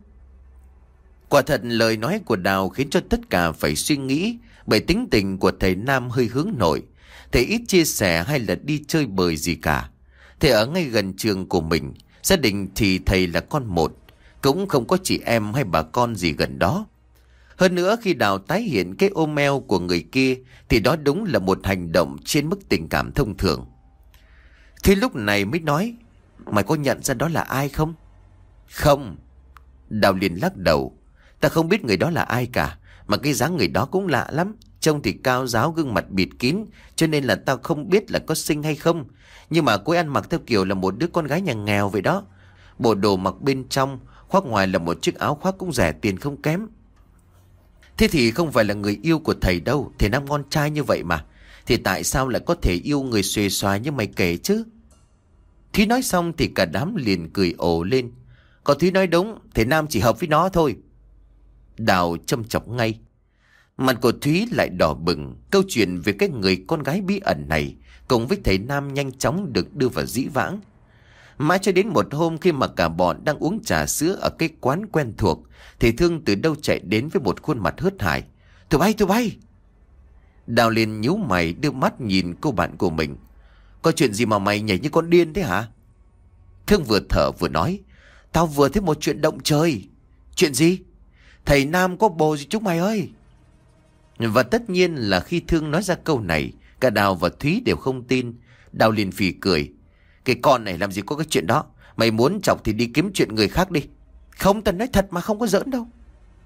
Quả thật lời nói của Đào khiến cho tất cả phải suy nghĩ. Bởi tính tình của thầy Nam hơi hướng nội. Thầy ít chia sẻ hay là đi chơi bời gì cả. Thầy ở ngay gần trường của mình. Gia đình thì thầy là con một, cũng không có chị em hay bà con gì gần đó. Hơn nữa, khi Đào tái hiện cái ôm eo của người kia thì đó đúng là một hành động trên mức tình cảm thông thường. Thì lúc này mới nói. Mày có nhận ra đó là ai không? Không. Đào liền lắc đầu. Ta không biết người đó là ai cả. Mà cái dáng người đó cũng lạ lắm. Trông thì cao ráo, gương mặt bịt kín, cho nên là tao không biết là có xinh hay không. Nhưng mà cô ấy ăn mặc theo kiểu là một đứa con gái nhà nghèo vậy đó. Bộ đồ mặc bên trong, khoác ngoài là một chiếc áo khoác cũng rẻ tiền không kém. Thế thì không phải là người yêu của thầy đâu. Thầy Nam ngon trai như vậy mà. Thì tại sao lại có thể yêu người xuề xòa như mày kể chứ? Thúy nói xong thì cả đám liền cười ồ lên. Còn Thúy nói đúng, thầy Nam chỉ hợp với nó thôi. Đào châm chọc ngay. Mặt của Thúy lại đỏ bừng. Câu chuyện về cái người con gái bí ẩn này cùng với thầy Nam nhanh chóng được đưa vào dĩ vãng. Mãi cho đến một hôm khi mà cả bọn đang uống trà sữa ở cái quán quen thuộc, thì Thương từ đâu chạy đến với một khuôn mặt hớt hải. Tụi bay, tụi bay! Đào liền nhíu mày đưa mắt nhìn cô bạn của mình. Có chuyện gì mà mày nhảy như con điên thế hả? Thương vừa thở vừa nói. Tao vừa thấy một chuyện động trời. Chuyện gì? Thầy Nam có bồ gì chúng mày ơi! Và tất nhiên là khi Thương nói ra câu này, cả Đào và Thúy đều không tin. Đào liền phì cười. Cái con này làm gì có cái chuyện đó. Mày muốn chọc thì đi kiếm chuyện người khác đi. Không, tao nói thật mà không có giỡn đâu.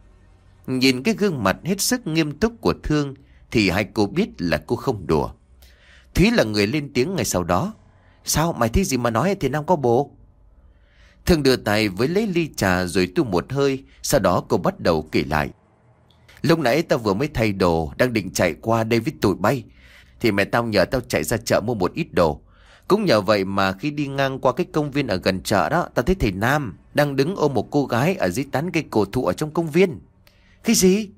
Nhìn cái gương mặt hết sức nghiêm túc của Thương thì hai cô biết là cô không đùa. Thúy là người lên tiếng ngay sau đó. Sao mày thấy gì mà nói thì Nam có bồ? Thương đưa tay với lấy ly trà rồi tu một hơi. Sau đó cô bắt đầu kể lại. Lúc nãy tao vừa mới thay đồ, đang định chạy qua đây với tụi bay, thì mẹ tao nhờ tao chạy ra chợ mua một ít đồ. Cũng nhờ vậy mà khi đi ngang qua cái công viên ở gần chợ đó, tao thấy thầy Nam đang đứng ôm một cô gái ở dưới tán cây cổ thụ ở trong công viên. Cái gì?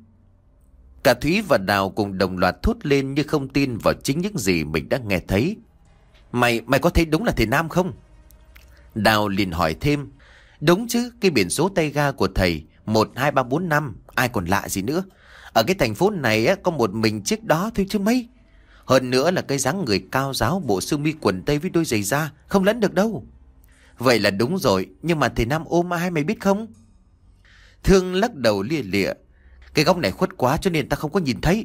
Cả Thúy và Đào cùng đồng loạt thốt lên như không tin vào chính những gì mình đã nghe thấy. Mày, mày có thấy đúng là thầy Nam không? Đào liền hỏi thêm. Đúng chứ, cái biển số tay ga của thầy một hai ba bốn năm, ai còn lạ gì nữa. Ở cái thành phố này á, có một mình chiếc đó thôi chứ mấy. Hơn nữa là cái dáng người cao ráo, bộ sơ mi quần tây với đôi giày da, không lẫn được đâu. Vậy là đúng rồi, nhưng mà thầy Nam ôm ai mày biết không? Thương lắc đầu lia lịa. Cái góc này khuất quá cho nên ta không có nhìn thấy.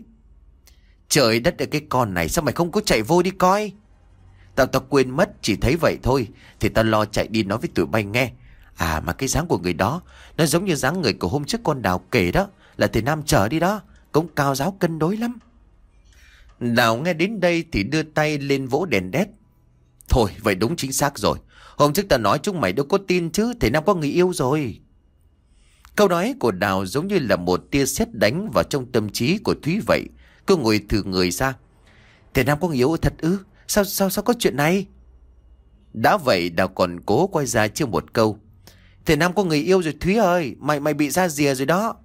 Trời đất ơi, cái con này sao mày không có chạy vô đi coi? Tao tao quên mất, chỉ thấy vậy thôi. Thì tao lo chạy đi nói với tụi bay nghe. À mà cái dáng của người đó nó giống như dáng người của hôm trước con Đào kể đó, là thầy Nam chở đi đó. Cũng cao ráo cân đối lắm. Đào nghe đến đây thì đưa tay lên vỗ đèn đét. Thôi vậy đúng chính xác rồi. Hôm trước ta nói chúng mày đâu có tin chứ. Thầy Nam có người yêu rồi. Câu nói của Đào giống như là một tia sét đánh vào trong tâm trí của Thúy vậy. Cô ngồi thử người ra. Thầy Nam có người yêu thật ư? Sao sao sao có chuyện này? Đã vậy Đào còn cố quay ra chưa một câu. Thầy Nam có người yêu rồi Thúy ơi. Mày mày bị ra rìa rồi đó.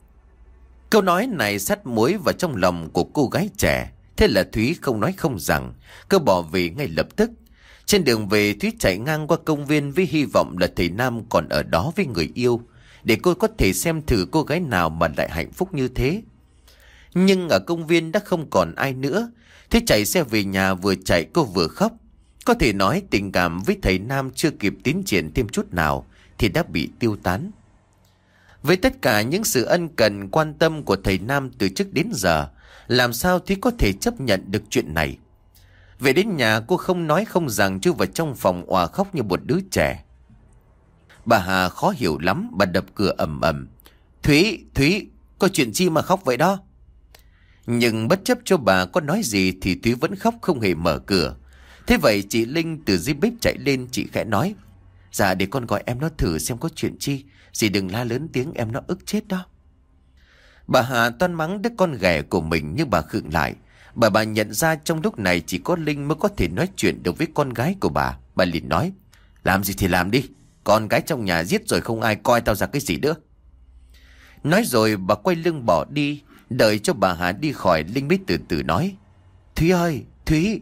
Câu nói này sắt muối vào trong lòng của cô gái trẻ. Thế là Thúy không nói không rằng, cô bỏ về ngay lập tức. Trên đường về, Thúy chạy ngang qua công viên với hy vọng là thầy Nam còn ở đó với người yêu, để cô có thể xem thử cô gái nào mà lại hạnh phúc như thế. Nhưng ở công viên đã không còn ai nữa. Thúy chạy xe về nhà, vừa chạy cô vừa khóc. Có thể nói tình cảm với thầy Nam chưa kịp tiến triển thêm chút nào thì đã bị tiêu tán. Với tất cả những sự ân cần quan tâm của thầy Nam từ trước đến giờ, làm sao Thúy có thể chấp nhận được chuyện này? Về đến nhà cô không nói không rằng chui vào trong phòng òa khóc như một đứa trẻ. Bà Hà khó hiểu lắm, bà đập cửa ầm ầm. Thúy, Thúy, có chuyện chi mà khóc vậy đó? Nhưng bất chấp cho bà có nói gì thì Thúy vẫn khóc không hề mở cửa. Thế vậy chị Linh từ dưới bếp chạy lên, chị khẽ nói. Dạ để con gọi em nó thử xem có chuyện chi. Dì đừng la lớn tiếng, em nó ức chết đó. Bà Hà toan mắng đứa con ghẻ của mình nhưng bà khựng lại. Bà bà nhận ra trong lúc này chỉ có Linh mới có thể nói chuyện được với con gái của bà. Bà liền nói. Làm gì thì làm đi. Con gái trong nhà giết rồi không ai coi tao ra cái gì nữa. Nói rồi bà quay lưng bỏ đi. Đợi cho bà Hà đi khỏi, Linh mới từ từ nói. Thúy ơi, Thúy.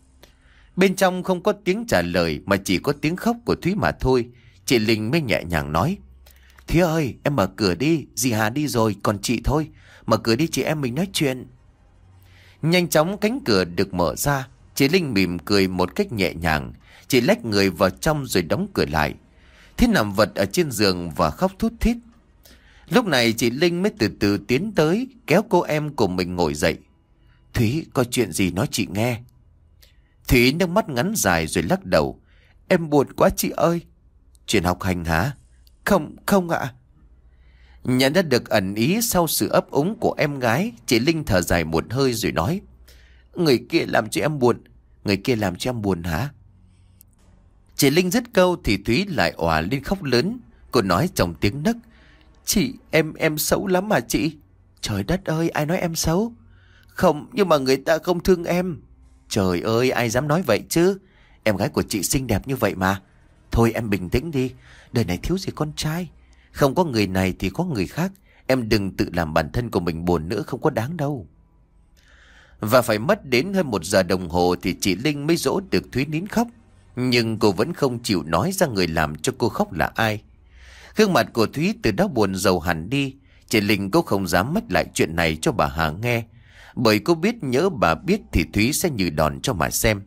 Bên trong không có tiếng trả lời mà chỉ có tiếng khóc của Thúy mà thôi. Chị Linh mới nhẹ nhàng nói. Thúy ơi, em mở cửa đi. Dì Hà đi rồi, còn chị thôi. Mở cửa đi chị em mình nói chuyện. Nhanh chóng cánh cửa được mở ra. Chị Linh mỉm cười một cách nhẹ nhàng. Chị lách người vào trong rồi đóng cửa lại. Thế nằm vật ở trên giường và khóc thút thít. Lúc này chị Linh mới từ từ tiến tới, kéo cô em của mình ngồi dậy. Thúy, có chuyện gì nói chị nghe. Thúy nước mắt ngắn dài rồi lắc đầu. em buồn quá chị ơi. Chuyện học hành hả? Không, không ạ. Nhận ra được ẩn ý sau sự ấp úng của em gái, chị Linh thở dài một hơi rồi nói: Người kia làm cho em buồn. Người kia làm cho em buồn hả? Chị Linh dứt câu thì Thúy lại òa lên khóc lớn. Cô nói trong tiếng nấc: Chị, em em xấu lắm à chị? Trời đất ơi, ai nói em xấu? Không, nhưng mà người ta không thương em. Trời ơi, ai dám nói vậy chứ? Em gái của chị xinh đẹp như vậy mà. Thôi em bình tĩnh đi. Đời này thiếu gì con trai. Không có người này thì có người khác. Em đừng tự làm bản thân của mình buồn nữa, không có đáng đâu. Và phải mất đến hơn một giờ đồng hồ thì chị Linh mới dỗ được Thúy nín khóc. Nhưng cô vẫn không chịu nói ra người làm cho cô khóc là ai. Gương mặt của Thúy từ đó buồn rầu hẳn đi. Chị Linh cũng không dám mách lại chuyện này cho bà Hà nghe, bởi cô biết nhớ bà biết thì Thúy sẽ như đòn cho mà xem.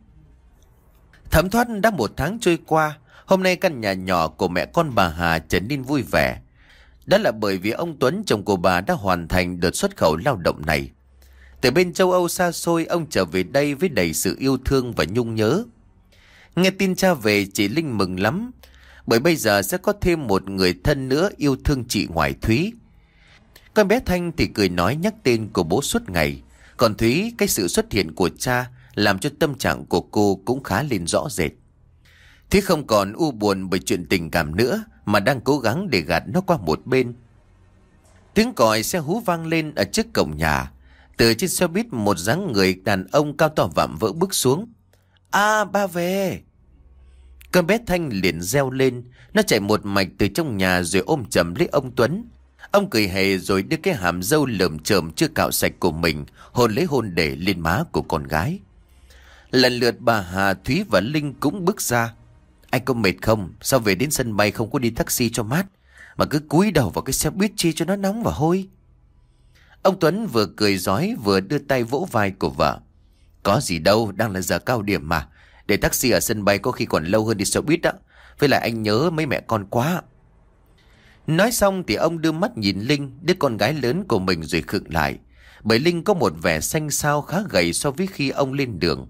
Thấm thoát đã một tháng trôi qua. Hôm nay căn nhà nhỏ của mẹ con bà Hà trở nên vui vẻ. Đó là bởi vì ông Tuấn chồng của bà đã hoàn thành đợt xuất khẩu lao động này. Từ bên châu Âu xa xôi, ông trở về đây với đầy sự yêu thương và nhung nhớ. Nghe tin cha về, chị Linh mừng lắm, bởi bây giờ sẽ có thêm một người thân nữa yêu thương chị ngoài Thúy. Con bé Thanh thì cười nói nhắc tên của bố suốt ngày. Còn Thúy, cái sự xuất hiện của cha làm cho tâm trạng của cô cũng khá lên rõ rệt. Thúy không còn u buồn bởi chuyện tình cảm nữa, mà đang cố gắng để gạt nó qua một bên. Tiếng còi xe hú vang lên ở trước cổng nhà. Từ trên xe buýt một dáng người đàn ông cao to vạm vỡ bước xuống. À, ba về. Con bé Thanh liền reo lên. Nó chạy một mạch từ trong nhà rồi ôm chầm lấy ông Tuấn. Ông cười hề rồi đưa cái hàm râu lởm chởm chưa cạo sạch của mình hôn lấy hôn để lên má của con gái. Lần lượt bà Hà, Thúy và Linh cũng bước ra. Anh có mệt không? Sao về đến sân bay không có đi taxi cho mát, mà cứ cúi đầu vào cái xe buýt chi cho nó nóng và hôi? Ông Tuấn vừa cười rói vừa đưa tay vỗ vai của vợ. Có gì đâu, đang là giờ cao điểm mà. Để taxi ở sân bay có khi còn lâu hơn đi xe buýt đó. Với lại anh nhớ mấy mẹ con quá. Nói xong thì ông đưa mắt nhìn Linh, đứa con gái lớn của mình rồi khựng lại. Bởi Linh có một vẻ xanh xao khá gầy so với khi ông lên đường.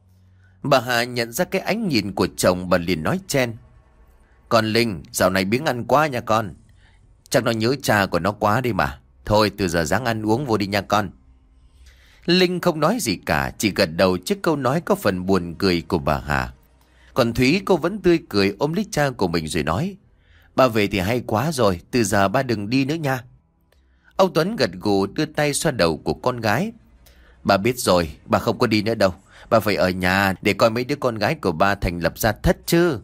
Bà Hà nhận ra cái ánh nhìn của chồng, bà liền nói chen: Con Linh, dạo này biếng ăn quá nha con. Chắc nó nhớ cha của nó quá đi mà. Thôi từ giờ ráng ăn uống vô đi nha con. Linh không nói gì cả, chỉ gật đầu trước câu nói có phần buồn cười của bà Hà. Còn Thúy, cô vẫn tươi cười ôm lấy cha của mình rồi nói: Ba về thì hay quá rồi, từ giờ ba đừng đi nữa nha. Ông Tuấn gật gù đưa tay xoa đầu của con gái. Ba biết rồi, ba không có đi nữa đâu. Ba phải ở nhà để coi mấy đứa con gái của ba thành lập gia thất chứ.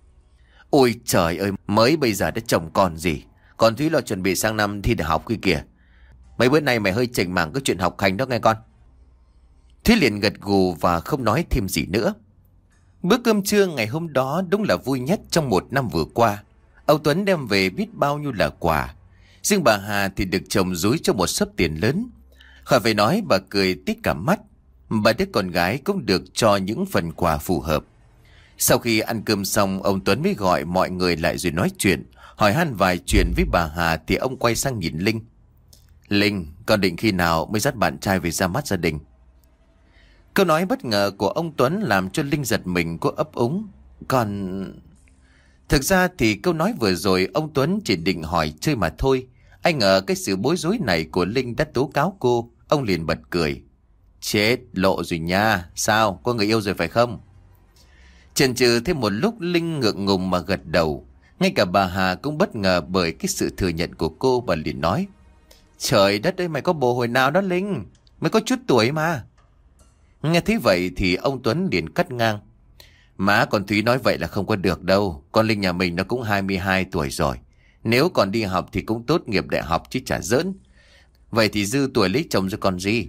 Ôi trời ơi, mới bây giờ đã chồng con gì. Còn Thúy lo chuẩn bị sang năm thi đại học kia kìa. Mấy bữa nay mày hơi chỉnh mảng cái chuyện học hành đó nghe con. Thúy liền gật gù và không nói thêm gì nữa. Bữa cơm trưa ngày hôm đó đúng là vui nhất trong một năm vừa qua. Ông Tuấn đem về biết bao nhiêu là quà. Riêng bà Hà thì được chồng dúi cho một xấp tiền lớn. Khỏi phải nói, bà cười tít cả mắt. Bà đứa con gái cũng được cho những phần quà phù hợp. Sau khi ăn cơm xong, ông Tuấn mới gọi mọi người lại rồi nói chuyện, hỏi han vài chuyện với bà Hà thì ông quay sang nhìn Linh. Linh, con định khi nào mới dắt bạn trai về ra mắt gia đình? Câu nói bất ngờ của ông Tuấn làm cho Linh giật mình, cô ấp úng. Còn... Thực ra thì câu nói vừa rồi ông Tuấn chỉ định hỏi chơi mà thôi. Ai ngờ cái sự bối rối này của Linh đã tố cáo cô. Ông liền bật cười. Chết, lộ rồi nha. Sao, có người yêu rồi phải không? Chần chừ thêm một lúc, Linh ngượng ngùng mà gật đầu. Ngay cả bà Hà cũng bất ngờ bởi cái sự thừa nhận của cô. Bà liền nói: Trời đất ơi, mày có bồ hồi nào đó Linh? Mới có chút tuổi mà. Nghe thấy vậy thì ông Tuấn liền cắt ngang. Má, con Thúy nói vậy là không có được đâu. Con Linh nhà mình nó cũng hai mươi hai tuổi rồi. Nếu còn đi học thì cũng tốt nghiệp đại học chứ chả giỡn. Vậy thì dư tuổi lấy chồng cho con gì.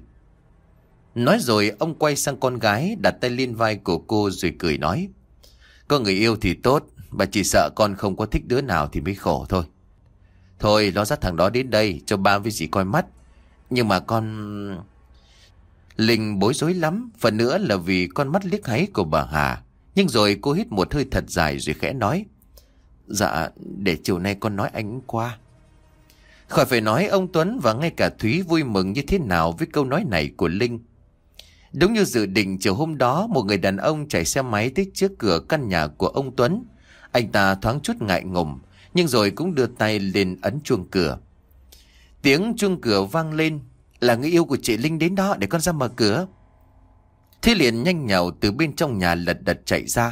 Nói rồi ông quay sang con gái, đặt tay lên vai của cô rồi cười nói: Có người yêu thì tốt, bà chỉ sợ con không có thích đứa nào thì mới khổ thôi. Thôi nó dắt thằng đó đến đây cho ba với dì coi mắt. Nhưng mà con... Linh bối rối lắm, phần nữa là vì con mắt liếc háy của bà Hà. Nhưng rồi cô hít một hơi thật dài rồi khẽ nói: Dạ, để chiều nay con nói anh qua. Khỏi phải nói, ông Tuấn và ngay cả Thúy vui mừng như thế nào với câu nói này của Linh. Đúng như dự định, chiều hôm đó một người đàn ông chạy xe máy tới trước cửa căn nhà của ông Tuấn. Anh ta thoáng chút ngại ngùng, nhưng rồi cũng đưa tay lên ấn chuông cửa. Tiếng chuông cửa vang lên. Là người yêu của chị Linh đến đó, để con ra mở cửa. Thúy liền nhanh nhảu từ bên trong nhà lật đật chạy ra.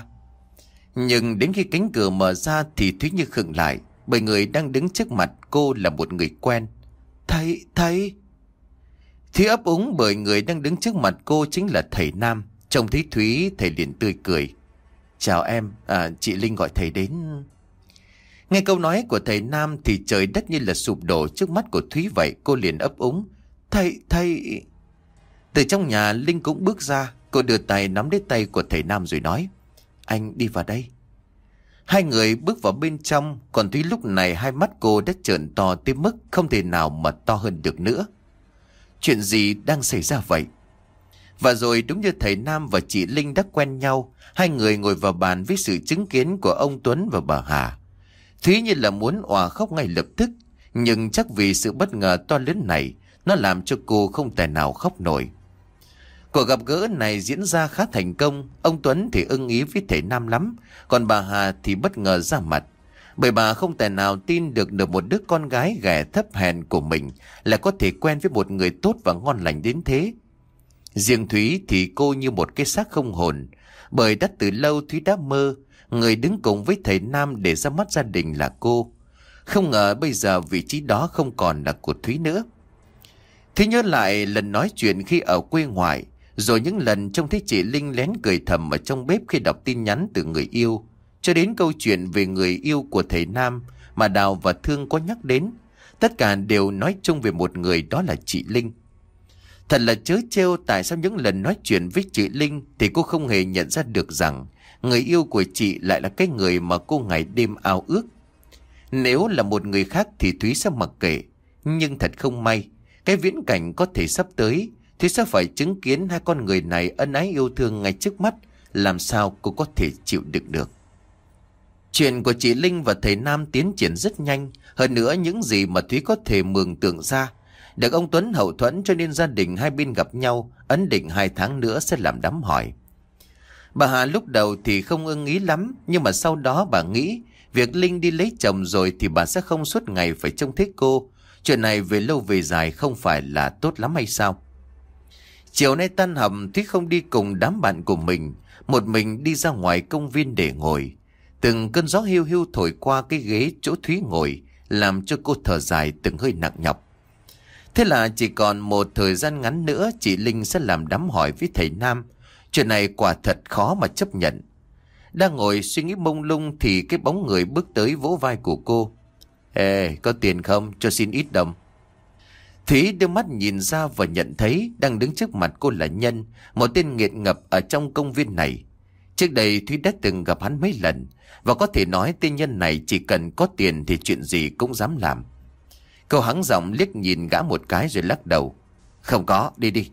Nhưng đến khi cánh cửa mở ra thì Thúy như khựng lại, bởi người đang đứng trước mặt cô là một người quen. Thầy, thầy. Thúy ấp úng bởi người đang đứng trước mặt cô chính là thầy Nam. Trông thấy Thúy, thầy liền tươi cười. Chào em, à, chị Linh gọi thầy đến. Nghe câu nói của thầy Nam thì trời đất như là sụp đổ trước mắt của Thúy vậy. Cô liền ấp úng. Thầy, thầy. Từ trong nhà Linh cũng bước ra. Cô đưa tay nắm lấy tay của thầy Nam rồi nói. Anh đi vào đây. Hai người bước vào bên trong. Còn Thúy lúc này hai mắt cô đã trợn to tới mức không thể nào mà to hơn được nữa. Chuyện gì đang xảy ra vậy? Và rồi đúng như thầy Nam và chị Linh đã quen nhau, hai người ngồi vào bàn với sự chứng kiến của ông Tuấn và bà Hà. Thúy như là muốn òa khóc ngay lập tức, nhưng chắc vì sự bất ngờ to lớn này, nó làm cho cô không thể nào khóc nổi. Cuộc gặp gỡ này diễn ra khá thành công. Ông Tuấn thì ưng ý với thầy Nam lắm, còn bà Hà thì bất ngờ ra mặt, bởi bà không thể nào tin được được một đứa con gái ghẻ thấp hèn của mình là có thể quen với một người tốt và ngon lành đến thế. Riêng Thúy thì cô như một cái xác không hồn, bởi đã từ lâu Thúy đã mơ người đứng cùng với thầy Nam để ra mắt gia đình là cô. Không ngờ bây giờ vị trí đó không còn là của Thúy nữa. Thúy nhớ lại lần nói chuyện khi ở quê ngoại, rồi những lần trông thấy chị Linh lén cười thầm ở trong bếp khi đọc tin nhắn từ người yêu, cho đến câu chuyện về người yêu của thầy Nam mà Đào và Thương có nhắc đến. Tất cả đều nói chung về một người, đó là chị Linh. Thật là trớ trêu, tại sao những lần nói chuyện với chị Linh thì cô không hề nhận ra được rằng người yêu của chị lại là cái người mà cô ngày đêm ao ước. Nếu là một người khác thì Thúy sẽ mặc kệ, nhưng thật không may, cái viễn cảnh có thể sắp tới, Thúy sẽ phải chứng kiến hai con người này ân ái yêu thương ngay trước mắt. Làm sao cô có thể chịu đựng được? Chuyện của chị Linh và thầy Nam tiến triển rất nhanh. Hơn nữa, những gì mà Thúy có thể mường tượng ra được ông Tuấn hậu thuẫn, cho nên gia đình hai bên gặp nhau, ấn định hai tháng nữa sẽ làm đám hỏi. Bà Hà lúc đầu thì không ưng ý lắm, nhưng mà sau đó bà nghĩ việc Linh đi lấy chồng rồi thì bà sẽ không suốt ngày phải trông thấy cô. Chuyện này về lâu về dài không phải là tốt lắm hay sao? Chiều nay tan học, Thúy không đi cùng đám bạn của mình, một mình đi ra ngoài công viên để ngồi. Từng cơn gió hiu hiu thổi qua cái ghế chỗ Thúy ngồi, làm cho cô thở dài từng hơi nặng nhọc. Thế là chỉ còn một thời gian ngắn nữa chị Linh sẽ làm đám hỏi với thầy Nam. Chuyện này quả thật khó mà chấp nhận. Đang ngồi suy nghĩ mông lung thì cái bóng người bước tới vỗ vai của cô. Ê, có tiền không? Cho xin ít đồng. Thúy đưa mắt nhìn ra và nhận thấy đang đứng trước mặt cô là Nhân, một tên nghiện ngập ở trong công viên này. Trước đây Thúy đã từng gặp hắn mấy lần, và có thể nói tên Nhân này chỉ cần có tiền thì chuyện gì cũng dám làm. Cô hắng giọng liếc nhìn gã một cái rồi lắc đầu. Không có, đi đi.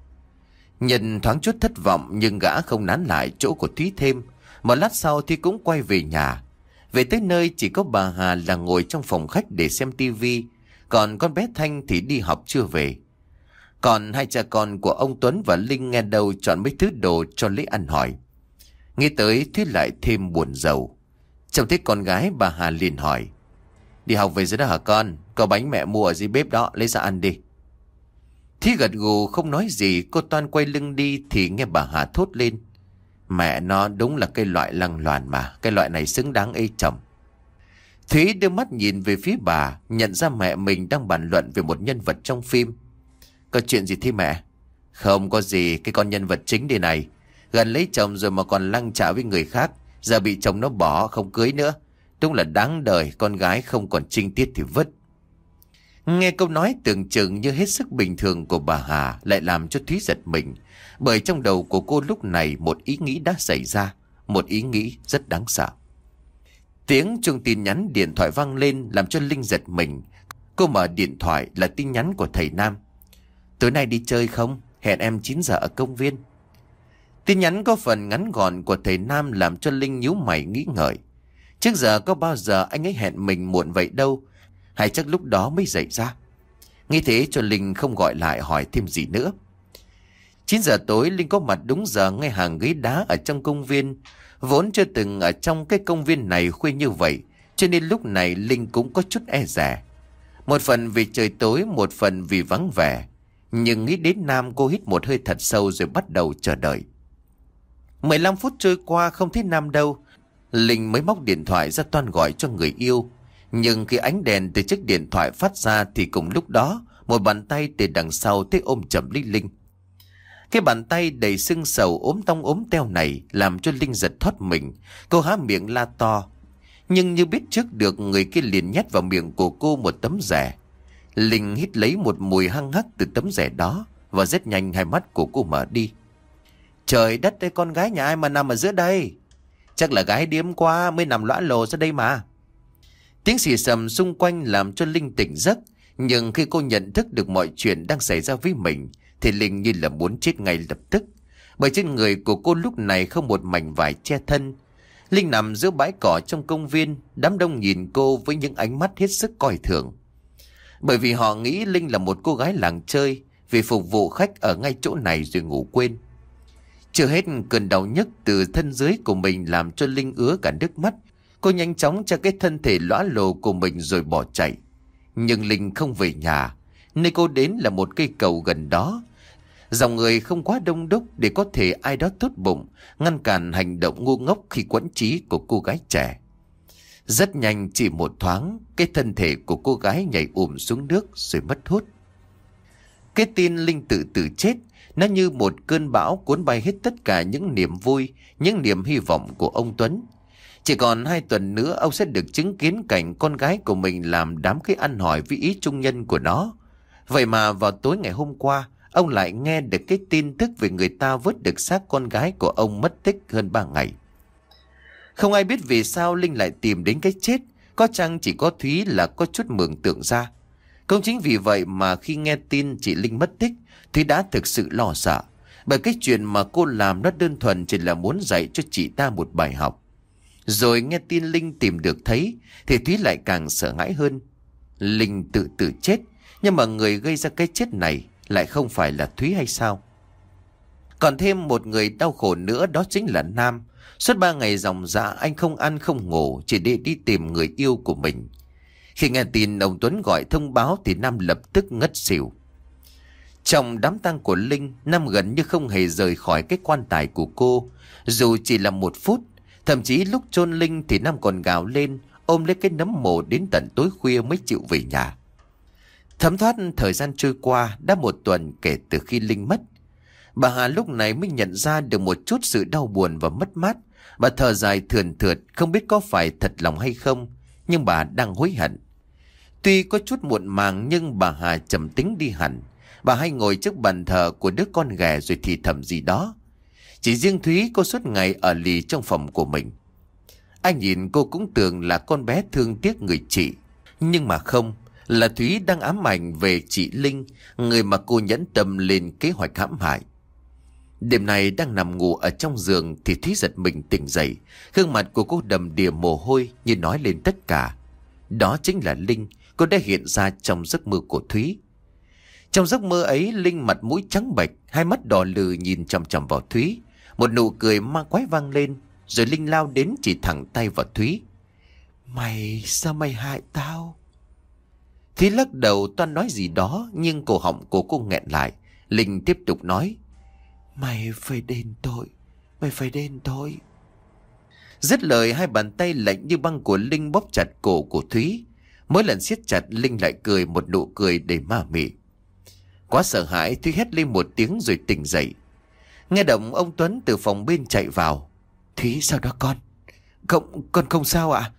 Nhân thoáng chút thất vọng, nhưng gã không nán lại chỗ của Thúy thêm. Một lát sau thì cũng quay về nhà. Về tới nơi chỉ có bà Hà là ngồi trong phòng khách để xem tivi, còn con bé Thanh thì đi học chưa về. Còn hai cha con của ông Tuấn và Linh nghe đâu chọn mấy thứ đồ cho lấy ăn hỏi. Nghĩ tới Thúy lại thêm buồn rầu. Trông thấy con gái, bà Hà liền hỏi. Đi học về rồi đó hả con? Có bánh mẹ mua ở dưới bếp đó, lấy ra ăn đi. Thúy gật gù không nói gì. Cô toan quay lưng đi thì nghe bà Hà thốt lên. Mẹ nó đúng là cái loại lăng loàn mà. Cái loại này xứng đáng ê chồng. Thúy đưa mắt nhìn về phía bà, nhận ra mẹ mình đang bàn luận về một nhân vật trong phim. Có chuyện gì thế mẹ? Không có gì, cái con nhân vật chính đây này gần lấy chồng rồi mà còn lăng trả với người khác, giờ bị chồng nó bỏ không cưới nữa. Đúng là đáng đời, con gái không còn trinh tiết thì vứt. Nghe câu nói tưởng chừng như hết sức bình thường của bà Hà lại làm cho Thúy giật mình, bởi trong đầu của cô lúc này một ý nghĩ đã xảy ra, một ý nghĩ rất đáng sợ. Tiếng chuông tin nhắn điện thoại vang lên làm cho Linh giật mình. Cô mở điện thoại là tin nhắn của thầy Nam. Tối nay đi chơi không? Hẹn em chín giờ ở công viên. Tin nhắn có phần ngắn gọn của thầy Nam làm cho Linh nhíu mày nghĩ ngợi. Trước giờ có bao giờ anh ấy hẹn mình muộn vậy đâu, hay chắc lúc đó mới dậy ra. Nghĩ thế cho Linh không gọi lại hỏi thêm gì nữa. Chín giờ tối Linh có mặt đúng giờ ngay hàng ghế đá ở trong công viên. Vốn chưa từng ở trong cái công viên này khuya như vậy, cho nên lúc này Linh cũng có chút e dè. Một phần vì trời tối, một phần vì vắng vẻ. Nhưng nghĩ đến Nam, cô hít một hơi thật sâu rồi bắt đầu chờ đợi. mười lăm phút trôi qua không thấy Nam đâu. Linh mới móc điện thoại ra toan gọi cho người yêu. Nhưng khi ánh đèn từ chiếc điện thoại phát ra thì cùng lúc đó một bàn tay từ đằng sau tới ôm chầm lấy Linh. Cái bàn tay đầy sưng sầu ốm tông ốm teo này làm cho Linh giật thoát mình. Cô há miệng la to. Nhưng như biết trước được, người kia liền nhét vào miệng của cô một tấm rẻ. Linh hít lấy một mùi hăng hắc từ tấm rẻ đó, và rất nhanh hai mắt của cô mở đi. Trời đất ơi, con gái nhà ai mà nằm ở giữa đây? Chắc là gái điếm quá mới nằm lõa lồ ra đây mà. Tiếng xì xầm xung quanh làm cho Linh tỉnh giấc. Nhưng khi cô nhận thức được mọi chuyện đang xảy ra với mình thì Linh như là muốn chết ngay lập tức. Bởi trên người của cô lúc này không một mảnh vải che thân. Linh nằm giữa bãi cỏ trong công viên. Đám đông nhìn cô với những ánh mắt hết sức coi thường. Bởi vì họ nghĩ Linh là một cô gái làng chơi, vì phục vụ khách ở ngay chỗ này rồi ngủ quên. Chưa hết, cơn đau nhức từ thân dưới của mình làm cho Linh ứa cả nước mắt. Cô nhanh chóng cho cái thân thể lõa lồ của mình rồi bỏ chạy. Nhưng Linh không về nhà. Nơi cô đến là một cây cầu gần đó. Dòng người không quá đông đúc để có thể ai đó tốt bụng ngăn cản hành động ngu ngốc khi quẫn trí của cô gái trẻ. Rất nhanh, chỉ một thoáng, cái thân thể của cô gái nhảy ùm xuống nước rồi mất hút. Cái tin Linh tự tử chết, nó như một cơn bão cuốn bay hết tất cả những niềm vui, những niềm hy vọng của ông Tuấn. Chỉ còn hai tuần nữa ông sẽ được chứng kiến cảnh con gái của mình làm đám cưới ăn hỏi với ý trung nhân của nó. Vậy mà vào tối ngày hôm qua, ông lại nghe được cái tin tức về người ta vớt được xác con gái của ông mất tích hơn ba ngày. Không ai biết vì sao Linh lại tìm đến cái chết, có chăng chỉ có Thúy là có chút mường tượng ra. Cũng chính vì vậy mà khi nghe tin chị Linh mất tích, Thúy đã thực sự lo sợ. Bởi cái chuyện mà cô làm nó đơn thuần chỉ là muốn dạy cho chị ta một bài học. Rồi nghe tin Linh tìm được thấy thì Thúy lại càng sợ hãi hơn. Linh tự tử chết, nhưng mà người gây ra cái chết này lại không phải là Thúy hay sao? Còn thêm một người đau khổ nữa, đó chính là Nam. Suốt ba ngày ròng rã anh không ăn không ngủ chỉ để đi tìm người yêu của mình. Khi nghe tin ông Tuấn gọi thông báo thì Nam lập tức ngất xỉu. Trong đám tang của Linh, Nam gần như không hề rời khỏi cái quan tài của cô, dù chỉ là một phút. Thậm chí lúc chôn Linh thì Nam còn gào lên, ôm lấy cái nấm mồ đến tận tối khuya mới chịu về nhà. Thấm thoát thời gian trôi qua đã một tuần kể từ khi Linh mất. Bà Hà lúc này mới nhận ra được một chút sự đau buồn và mất mát. Bà thở dài thườn thượt, không biết có phải thật lòng hay không, nhưng bà đang hối hận. Tuy có chút muộn màng nhưng bà Hà trầm tính đi hẳn. Bà hay ngồi trước bàn thờ của đứa con ghẻ rồi thì thầm gì đó. Chỉ riêng Thúy cô suốt ngày ở lì trong phòng của mình. Anh nhìn cô cũng tưởng là con bé thương tiếc người chị. Nhưng mà không, là Thúy đang ám ảnh về chị Linh, người mà cô nhẫn tâm lên kế hoạch hãm hại. Đêm này đang nằm ngủ ở trong giường thì Thúy giật mình tỉnh dậy. Gương mặt của cô đầm đìa mồ hôi như nói lên tất cả. Đó chính là Linh, cô đã hiện ra trong giấc mơ của Thúy. Trong giấc mơ ấy, Linh mặt mũi trắng bệch, hai mắt đỏ lừ nhìn chằm chằm vào Thúy. Một nụ cười ma quái vang lên, rồi Linh lao đến chỉ thẳng tay vào Thúy. Mày, sao mày hại tao? Thúy lắc đầu toan nói gì đó, nhưng cổ họng của cô nghẹn lại. Linh tiếp tục nói. Mày phải đền tội, mày phải đền tội. Dứt lời, hai bàn tay lạnh như băng của Linh bóp chặt cổ của Thúy. Mỗi lần siết chặt, Linh lại cười một nụ cười đầy ma mị. Quá sợ hãi, Thúy hét lên một tiếng rồi tỉnh dậy. Nghe động, ông Tuấn từ phòng bên chạy vào. Thúy, sao đó con? Không, con không sao ạ? À?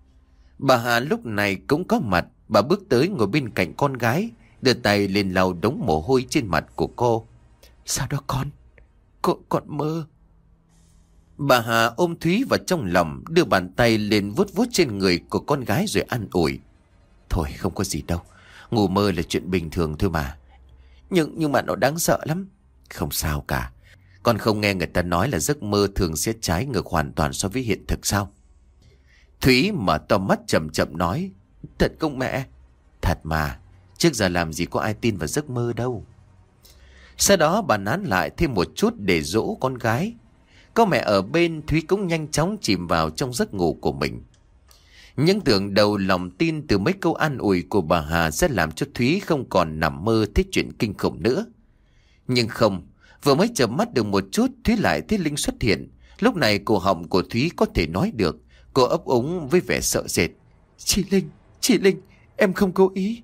Bà Hà lúc này cũng có mặt. Bà bước tới ngồi bên cạnh con gái, đưa tay lên lau đống mồ hôi trên mặt của cô. Sao đó con? Con, con mơ. Bà Hà ôm Thúy vào trong lòng, đưa bàn tay lên vuốt vuốt trên người của con gái rồi an ủi. Thôi không có gì đâu, ngủ mơ là chuyện bình thường thôi mà. Nhưng nhưng mà nó đáng sợ lắm. Không sao cả. Con không nghe người ta nói là giấc mơ thường sẽ trái ngược hoàn toàn so với hiện thực sao? Thúy mở to mắt chậm chậm nói. Thật không mẹ? Thật mà, trước giờ làm gì có ai tin vào giấc mơ đâu. Sau đó bà nán lại thêm một chút để dỗ con gái. Có mẹ ở bên, Thúy cũng nhanh chóng chìm vào trong giấc ngủ của mình. Những tưởng đầu lòng tin từ mấy câu an ủi của bà Hà sẽ làm cho Thúy không còn nằm mơ thấy chuyện kinh khủng nữa. Nhưng không, vừa mới chợp mắt được một chút, Thúy lại thấy Linh xuất hiện. Lúc này cổ họng của Thúy có thể nói được. Cô ấp úng với vẻ sợ sệt. Chị Linh, chị Linh, em không cố ý.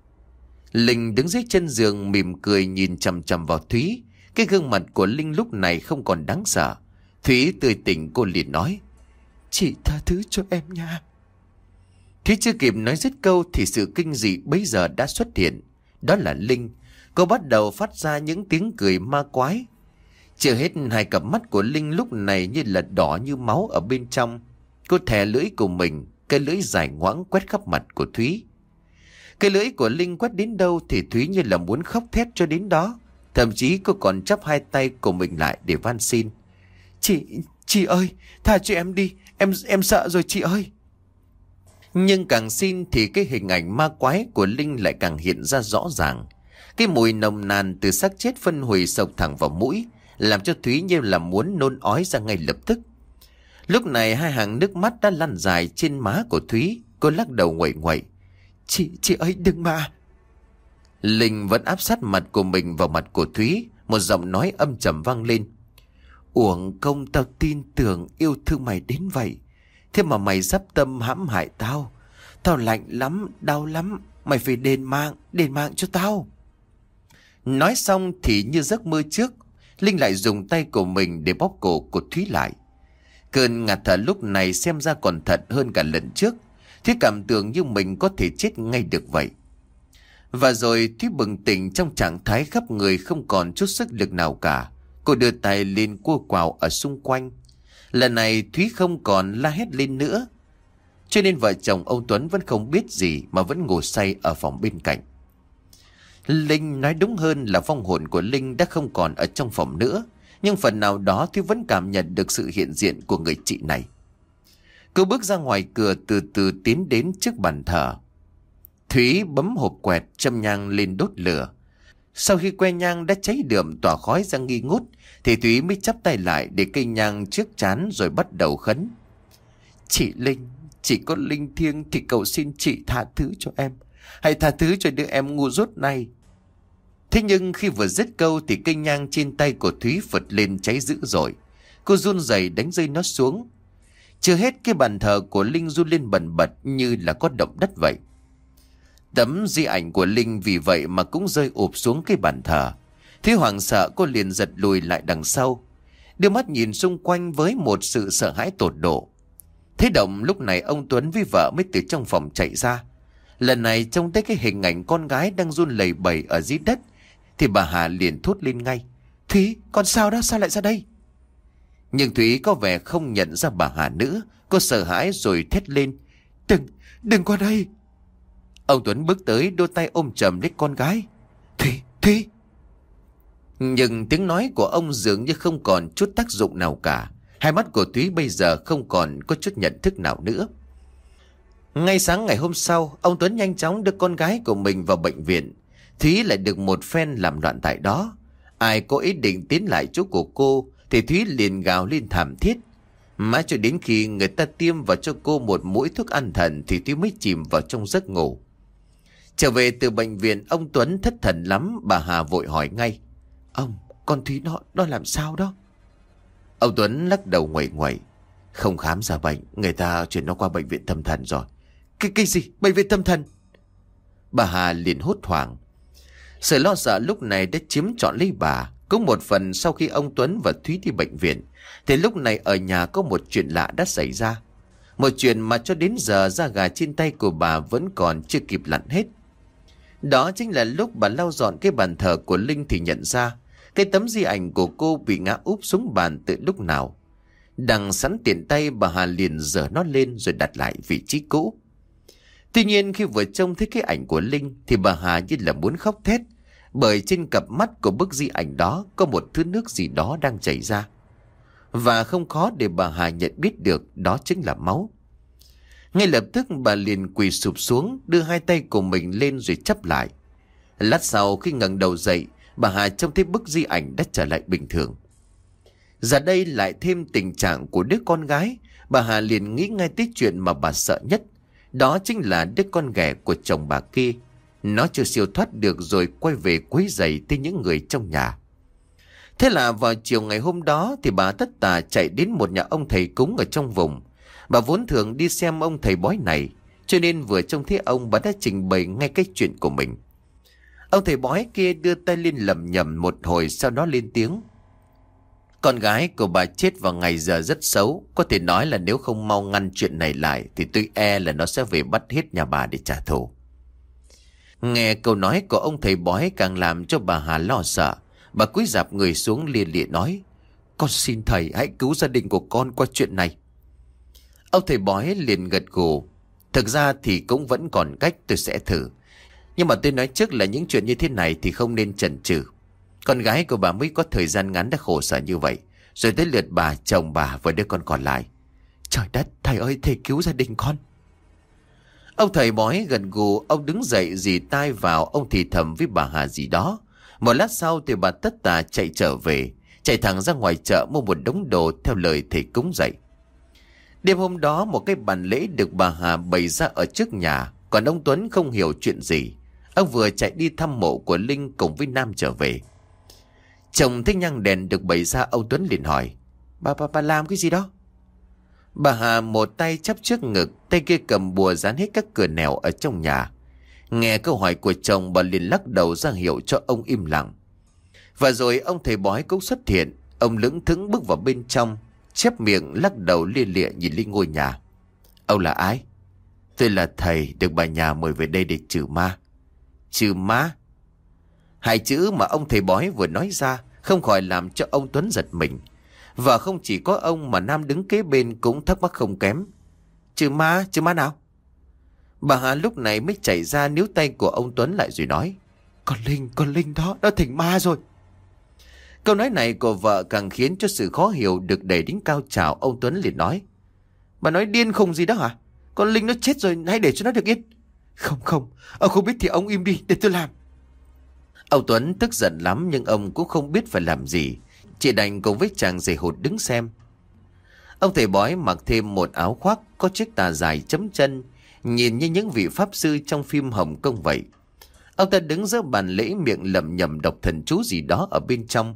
Linh đứng dưới chân giường mỉm cười nhìn chằm chằm vào Thúy. Cái gương mặt của Linh lúc này không còn đáng sợ. Thúy tươi tỉnh, cô liền nói. Chị tha thứ cho em nha. Thúy chưa kịp nói dứt câu thì sự kinh dị bấy giờ đã xuất hiện. Đó là Linh. Cô bắt đầu phát ra những tiếng cười ma quái. Chưa hết, hai cặp mắt của Linh lúc này như là đỏ như máu ở bên trong. Cô thè lưỡi của mình, cái lưỡi dài ngoãng quét khắp mặt của Thúy. Cái lưỡi của Linh quét đến đâu thì Thúy như là muốn khóc thét cho đến đó. Thậm chí cô còn chắp hai tay của mình lại để van xin. Chị, chị ơi, tha cho em đi, em em sợ rồi chị ơi. Nhưng càng xin thì cái hình ảnh ma quái của Linh lại càng hiện ra rõ ràng. Cái mùi nồng nàn từ xác chết phân hủy sộc thẳng vào mũi, làm cho Thúy như là muốn nôn ói ra ngay lập tức. Lúc này hai hàng nước mắt đã lăn dài trên má của Thúy. Cô lắc đầu nguậy nguậy. Chị, chị ơi đừng mà. Linh vẫn áp sát mặt của mình vào mặt của Thúy. Một giọng nói âm trầm vang lên. Uổng công tao tin tưởng yêu thương mày đến vậy, thế mà mày dắp tâm hãm hại tao. Tao lạnh lắm, đau lắm. Mày phải đền mạng, đền mạng cho tao. Nói xong thì như giấc mơ trước, Linh lại dùng tay của mình để bóp cổ của Thúy lại. Cơn ngạt thở lúc này xem ra còn thật hơn cả lần trước. Thúy cảm tưởng như mình có thể chết ngay được vậy. Và rồi Thúy bừng tỉnh trong trạng thái khắp người không còn chút sức lực nào cả. Cô đưa tay lên cua quào ở xung quanh. Lần này Thúy không còn la hét lên nữa. Cho nên vợ chồng ông Tuấn vẫn không biết gì mà vẫn ngủ say ở phòng bên cạnh. Linh, nói đúng hơn là vong hồn của Linh đã không còn ở trong phòng nữa. Nhưng phần nào đó Thúy vẫn cảm nhận được sự hiện diện của người chị này. Cô bước ra ngoài cửa, từ từ tiến đến trước bàn thờ. Thúy bấm hộp quẹt châm nhang lên đốt lửa. Sau khi que nhang đã cháy đượm tỏa khói ra nghi ngút thì Thúy mới chắp tay lại để cây nhang trước trán rồi bắt đầu khấn. Chị Linh, chỉ có linh thiêng thì cầu xin chị tha thứ cho em. Hãy tha thứ cho đứa em ngu dốt này. Thế nhưng khi vừa dứt câu thì cây nhang trên tay của Thúy phật lên cháy dữ dội. Cô run rẩy đánh rơi nó xuống. Chưa hết, cái bàn thờ của Linh run lên bần bật như là có động đất vậy. Tấm di ảnh của Linh vì vậy mà cũng rơi ụp xuống cái bàn thờ. Thúy hoảng sợ, cô liền giật lùi lại đằng sau, đưa mắt nhìn xung quanh với một sự sợ hãi tột độ. Thế động lúc này ông Tuấn với vợ mới từ trong phòng chạy ra. Lần này trông thấy cái hình ảnh con gái đang run lẩy bẩy ở dưới đất thì bà Hà liền thốt lên ngay. Thúy, con sao đó, sao lại ra đây? Nhưng Thúy có vẻ không nhận ra bà Hà nữa. Cô sợ hãi rồi thét lên. Đừng, đừng qua đây. Ông Tuấn bước tới, đôi tay ôm chầm lấy con gái. Thúy, Thúy. Nhưng tiếng nói của ông dường như không còn chút tác dụng nào cả. Hai mắt của Thúy bây giờ không còn có chút nhận thức nào nữa. Ngay sáng ngày hôm sau, ông Tuấn nhanh chóng đưa con gái của mình vào bệnh viện. Thúy lại được một phen làm loạn tại đó. Ai có ý định tiến lại chỗ của cô thì Thúy liền gào lên thảm thiết. Mãi cho đến khi người ta tiêm vào cho cô một mũi thuốc an thần thì Thúy mới chìm vào trong giấc ngủ. Trở về từ bệnh viện, ông Tuấn thất thần lắm. Bà Hà vội hỏi ngay. Ông, con Thúy nó, nó làm sao đó? Ông Tuấn lắc đầu nguậy nguậy. Không khám ra bệnh, người ta chuyển nó qua bệnh viện tâm thần rồi. Cái, cái gì? Bệnh viện tâm thần? Bà Hà liền hốt hoảng. Sự lo sợ lúc này đã chiếm trọn lấy bà. Cũng một phần sau khi ông Tuấn và Thúy đi bệnh viện thì lúc này ở nhà có một chuyện lạ đã xảy ra. Một chuyện mà cho đến giờ da gà trên tay của bà vẫn còn chưa kịp lặn hết. Đó chính là lúc bà lau dọn cái bàn thờ của Linh thì nhận ra cái tấm di ảnh của cô bị ngã úp xuống bàn từ lúc nào. Đằng sẵn tiện tay, bà Hà liền giở nó lên rồi đặt lại vị trí cũ. Tuy nhiên khi vừa trông thấy cái ảnh của Linh thì bà Hà như là muốn khóc thét, bởi trên cặp mắt của bức di ảnh đó có một thứ nước gì đó đang chảy ra. Và không khó để bà Hà nhận biết được đó chính là máu. Ngay lập tức bà liền quỳ sụp xuống, đưa hai tay của mình lên rồi chắp lại. Lát sau khi ngẩng đầu dậy, bà Hà trông thấy bức di ảnh đã trở lại bình thường. Giờ đây lại thêm tình trạng của đứa con gái, bà Hà liền nghĩ ngay tới chuyện mà bà sợ nhất. Đó chính là đứa con ghẻ của chồng bà kia. Nó chưa siêu thoát được rồi quay về quấy rầy tới những người trong nhà. Thế là vào chiều ngày hôm đó thì bà tất tả chạy đến một nhà ông thầy cúng ở trong vùng. Bà vốn thường đi xem ông thầy bói này, cho nên vừa trông thấy ông, bà đã trình bày ngay cái chuyện của mình. Ông thầy bói kia đưa tay lên lẩm nhẩm một hồi, sau đó lên tiếng. Con gái của bà chết vào ngày giờ rất xấu. Có thể nói là nếu không mau ngăn chuyện này lại thì tôi e là nó sẽ về bắt hết nhà bà để trả thù. Nghe câu nói của ông thầy bói càng làm cho bà Hà lo sợ. Bà cúi rạp người xuống liền lịa nói: Con xin thầy hãy cứu gia đình của con qua chuyện này. Ông thầy bói liền gật gù. Thực ra thì cũng vẫn còn cách, tôi sẽ thử. Nhưng mà tôi nói trước là những chuyện như thế này thì không nên chần chừ. Con gái của bà mới có thời gian ngắn đã khổ sở như vậy, rồi tới lượt bà, chồng bà và đứa con còn lại. Trời đất, thầy ơi, thầy cứu gia đình con. Ông thầy bói gật gù. Ông đứng dậy dì tai vào, ông thì thầm với bà Hà gì đó. Một lát sau thì bà tất tả chạy trở về, chạy thẳng ra ngoài chợ mua một đống đồ theo lời thầy cúng dạy. Đêm hôm đó một cái bàn lễ được bà Hà bày ra ở trước nhà. Còn ông Tuấn không hiểu chuyện gì. Ông vừa chạy đi thăm mộ của Linh cùng với Nam trở về. Chồng thấy nhang đèn được bày ra, ông Tuấn liền hỏi: Bà, bà, bà làm cái gì đó? Bà Hà một tay chắp trước ngực, tay kia cầm bùa dán hết các cửa nẻo ở trong nhà. Nghe câu hỏi của chồng, bà liền lắc đầu ra hiệu cho ông im lặng. Và rồi ông thầy bói cũng xuất hiện. Ông lững thững bước vào bên trong, chép miệng lắc đầu lia lịa nhìn lên ngôi nhà. Ông là ai? Tôi là thầy được bà nhà mời về đây để trừ ma. Trừ ma? Hai chữ mà ông thầy bói vừa nói ra không khỏi làm cho ông Tuấn giật mình. Và không chỉ có ông mà Nam đứng kế bên cũng thắc mắc không kém. Trừ ma? Trừ ma nào? Bà Hà lúc này mới chạy ra níu tay của ông Tuấn lại rồi nói: Con Linh, con Linh đó, đã thành ma rồi. Câu nói này của vợ càng khiến cho sự khó hiểu được đẩy đến cao trào. Ông Tuấn liền nói: Bà nói điên khùng gì đó hả? Con Linh nó chết rồi, hãy để cho nó được yên. Không không, ông không biết thì ông im đi để tôi làm. Ông Tuấn tức giận lắm nhưng ông cũng không biết phải làm gì, chỉ đành cùng với chàng giày hột đứng xem. Ông thầy bói mặc thêm một áo khoác có chiếc tà dài chấm chân, nhìn như những vị pháp sư trong phim Hồng Kông vậy. Ông ta đứng giữa bàn lễ, miệng lẩm nhẩm đọc thần chú gì đó ở bên trong.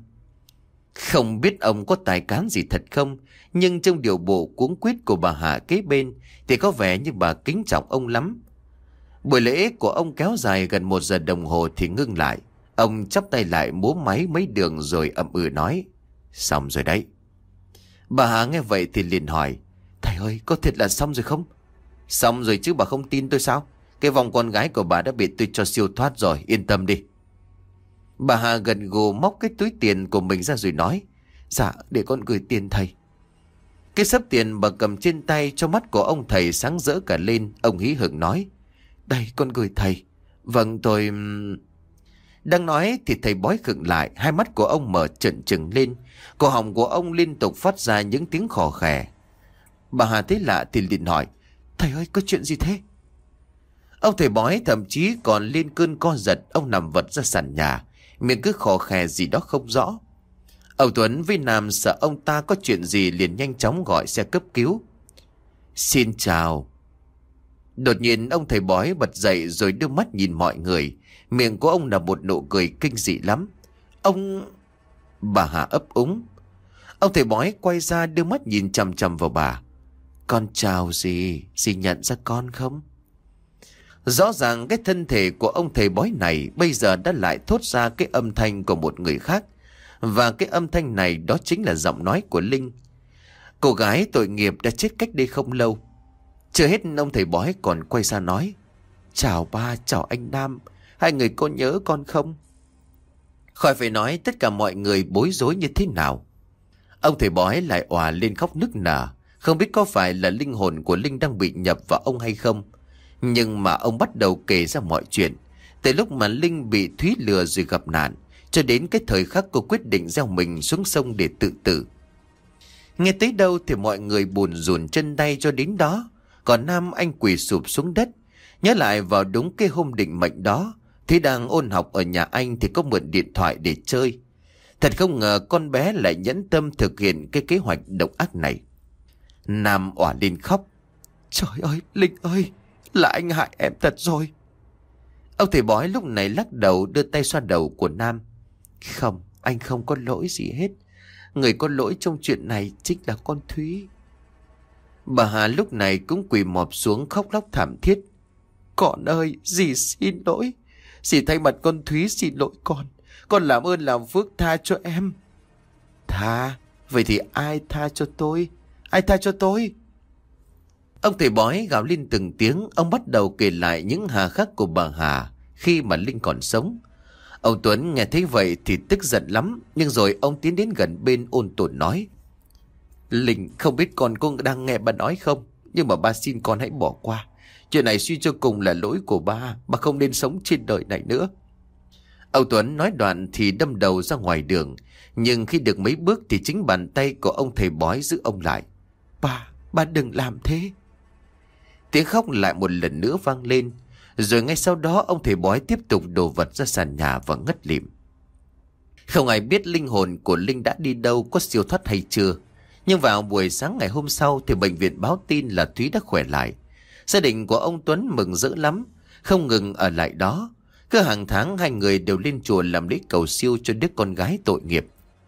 Không biết ông có tài cán gì thật không, nhưng trong điều bộ cuống quýt của bà Hà kế bên thì có vẻ như bà kính trọng ông lắm. Buổi lễ của ông kéo dài gần một giờ đồng hồ thì ngưng lại. Ông chắp tay lại múa máy mấy đường rồi ậm ừ nói: Xong rồi đấy. Bà Hà nghe vậy thì liền hỏi: Thầy ơi, có thiệt là xong rồi không? Xong rồi chứ, bà không tin tôi sao? Cái vòng con gái của bà đã bị tôi cho siêu thoát rồi, yên tâm đi. Bà Hà gần gù móc cái túi tiền của mình ra rồi nói: Dạ, để con gửi tiền thầy. Cái xấp tiền bà cầm trên tay, cho mắt của ông thầy sáng rỡ cả lên. Ông hí hửng nói: Đây, con gửi thầy. Vâng, tôi... Đang nói thì thầy bói khựng lại, hai mắt của ông mở trợn trừng lên, cổ họng của ông liên tục phát ra những tiếng khò khè. Bà Hà thấy lạ thì liền hỏi: Thầy ơi, có chuyện gì thế? Ông thầy bói thậm chí còn lên cơn co giật. Ông nằm vật ra sàn nhà, miệng cứ khò khè gì đó không rõ. Ông Tuấn với Nam sợ ông ta có chuyện gì liền nhanh chóng gọi xe cấp cứu. Xin chào. Đột nhiên ông thầy bói bật dậy rồi đưa mắt nhìn mọi người. Miệng của ông là một nụ cười kinh dị lắm. Ông... Bà Hà ấp úng. Ông thầy bói quay ra đưa mắt nhìn chằm chằm vào bà. Con chào dì, dì nhận ra con không? Rõ ràng cái thân thể của ông thầy bói này bây giờ đã lại thốt ra cái âm thanh của một người khác. Và cái âm thanh này đó chính là giọng nói của Linh. Cô gái tội nghiệp đã chết cách đây không lâu. Chưa hết ông thầy bói còn quay ra nói: Chào ba, chào anh Nam, hai người có nhớ con không? Khỏi phải nói tất cả mọi người bối rối như thế nào. Ông thầy bói lại òa lên khóc nức nở. Không biết có phải là linh hồn của Linh đang bị nhập vào ông hay không. Nhưng mà ông bắt đầu kể ra mọi chuyện, từ lúc mà Linh bị Thúy lừa rồi gặp nạn, cho đến cái thời khắc cô quyết định gieo mình xuống sông để tự tử. Nghe tới đâu thì mọi người buồn rùn chân tay cho đến đó. Còn Nam anh quỳ sụp xuống đất, nhớ lại vào đúng cái hôm định mệnh đó. Thúy đang ôn học ở nhà anh thì có mượn điện thoại để chơi. Thật không ngờ con bé lại nhẫn tâm thực hiện cái kế hoạch độc ác này. Nam òa lên khóc. Trời ơi, Linh ơi, là anh hại em thật rồi. Ông thầy bói lúc này lắc đầu đưa tay xoa đầu của Nam. Không, anh không có lỗi gì hết. Người có lỗi trong chuyện này chính là con Thúy. Bà Hà lúc này cũng quỳ mọp xuống khóc lóc thảm thiết. Con ơi, dì xin lỗi. Dì thay mặt con Thúy xin lỗi con. Con làm ơn làm phước tha cho em. Tha? Vậy thì ai tha cho tôi? Ai tha cho tôi? Ông thầy bói gào lên từng tiếng. Ông bắt đầu kể lại những hà khắc của bà Hà khi mà Linh còn sống. Ông Tuấn nghe thấy vậy thì tức giận lắm. Nhưng rồi ông tiến đến gần bên ôn tồn nói. Linh, không biết con cô đang nghe bà nói không? Nhưng mà ba xin con hãy bỏ qua. Chuyện này suy cho cùng là lỗi của ba. Ba không nên sống trên đời này nữa. Ông Tuấn nói đoạn thì đâm đầu ra ngoài đường. Nhưng khi được mấy bước thì chính bàn tay của ông thầy bói giữ ông lại. Ba, ba đừng làm thế. Tiếng khóc lại một lần nữa vang lên. Rồi ngay sau đó ông thầy bói tiếp tục đổ vật ra sàn nhà và ngất lịm. Không ai biết linh hồn của Linh đã đi đâu, có siêu thoát hay chưa. Nhưng vào buổi sáng ngày hôm sau thì bệnh viện báo tin là Thúy đã khỏe lại. Gia đình của ông Tuấn mừng rỡ lắm, không ngừng ở lại đó. Cứ hàng tháng hai người đều lên chùa làm lễ cầu siêu cho đứa con gái tội nghiệp.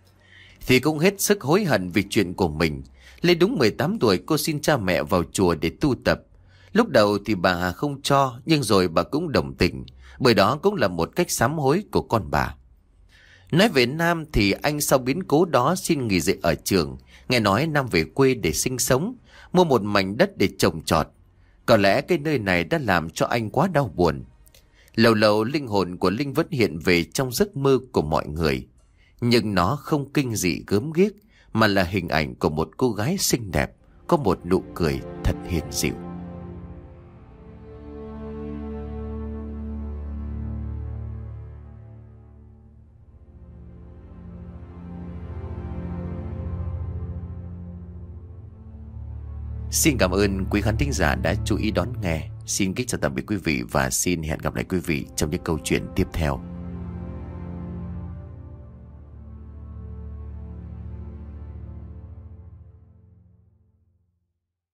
Thì cũng hết sức hối hận vì chuyện của mình. Lên đúng mười tám tuổi cô xin cha mẹ vào chùa để tu tập. Lúc đầu thì bà Hà không cho, nhưng rồi bà cũng đồng tình, bởi đó cũng là một cách sám hối của con bà. Nói về Nam thì anh sau biến cố đó xin nghỉ dạy ở trường. Nghe nói Nam về quê để sinh sống, mua một mảnh đất để trồng trọt. Có lẽ cái nơi này đã làm cho anh quá đau buồn. Lâu lâu linh hồn của Linh vẫn hiện về trong giấc mơ của mọi người. Nhưng nó không kinh dị gớm ghiếc, mà là hình ảnh của một cô gái xinh đẹp, có một nụ cười thật hiền dịu. Xin cảm ơn quý khán thính giả đã chú ý đón nghe. Xin kính chào tạm biệt quý vị và xin hẹn gặp lại quý vị trong những câu chuyện tiếp theo.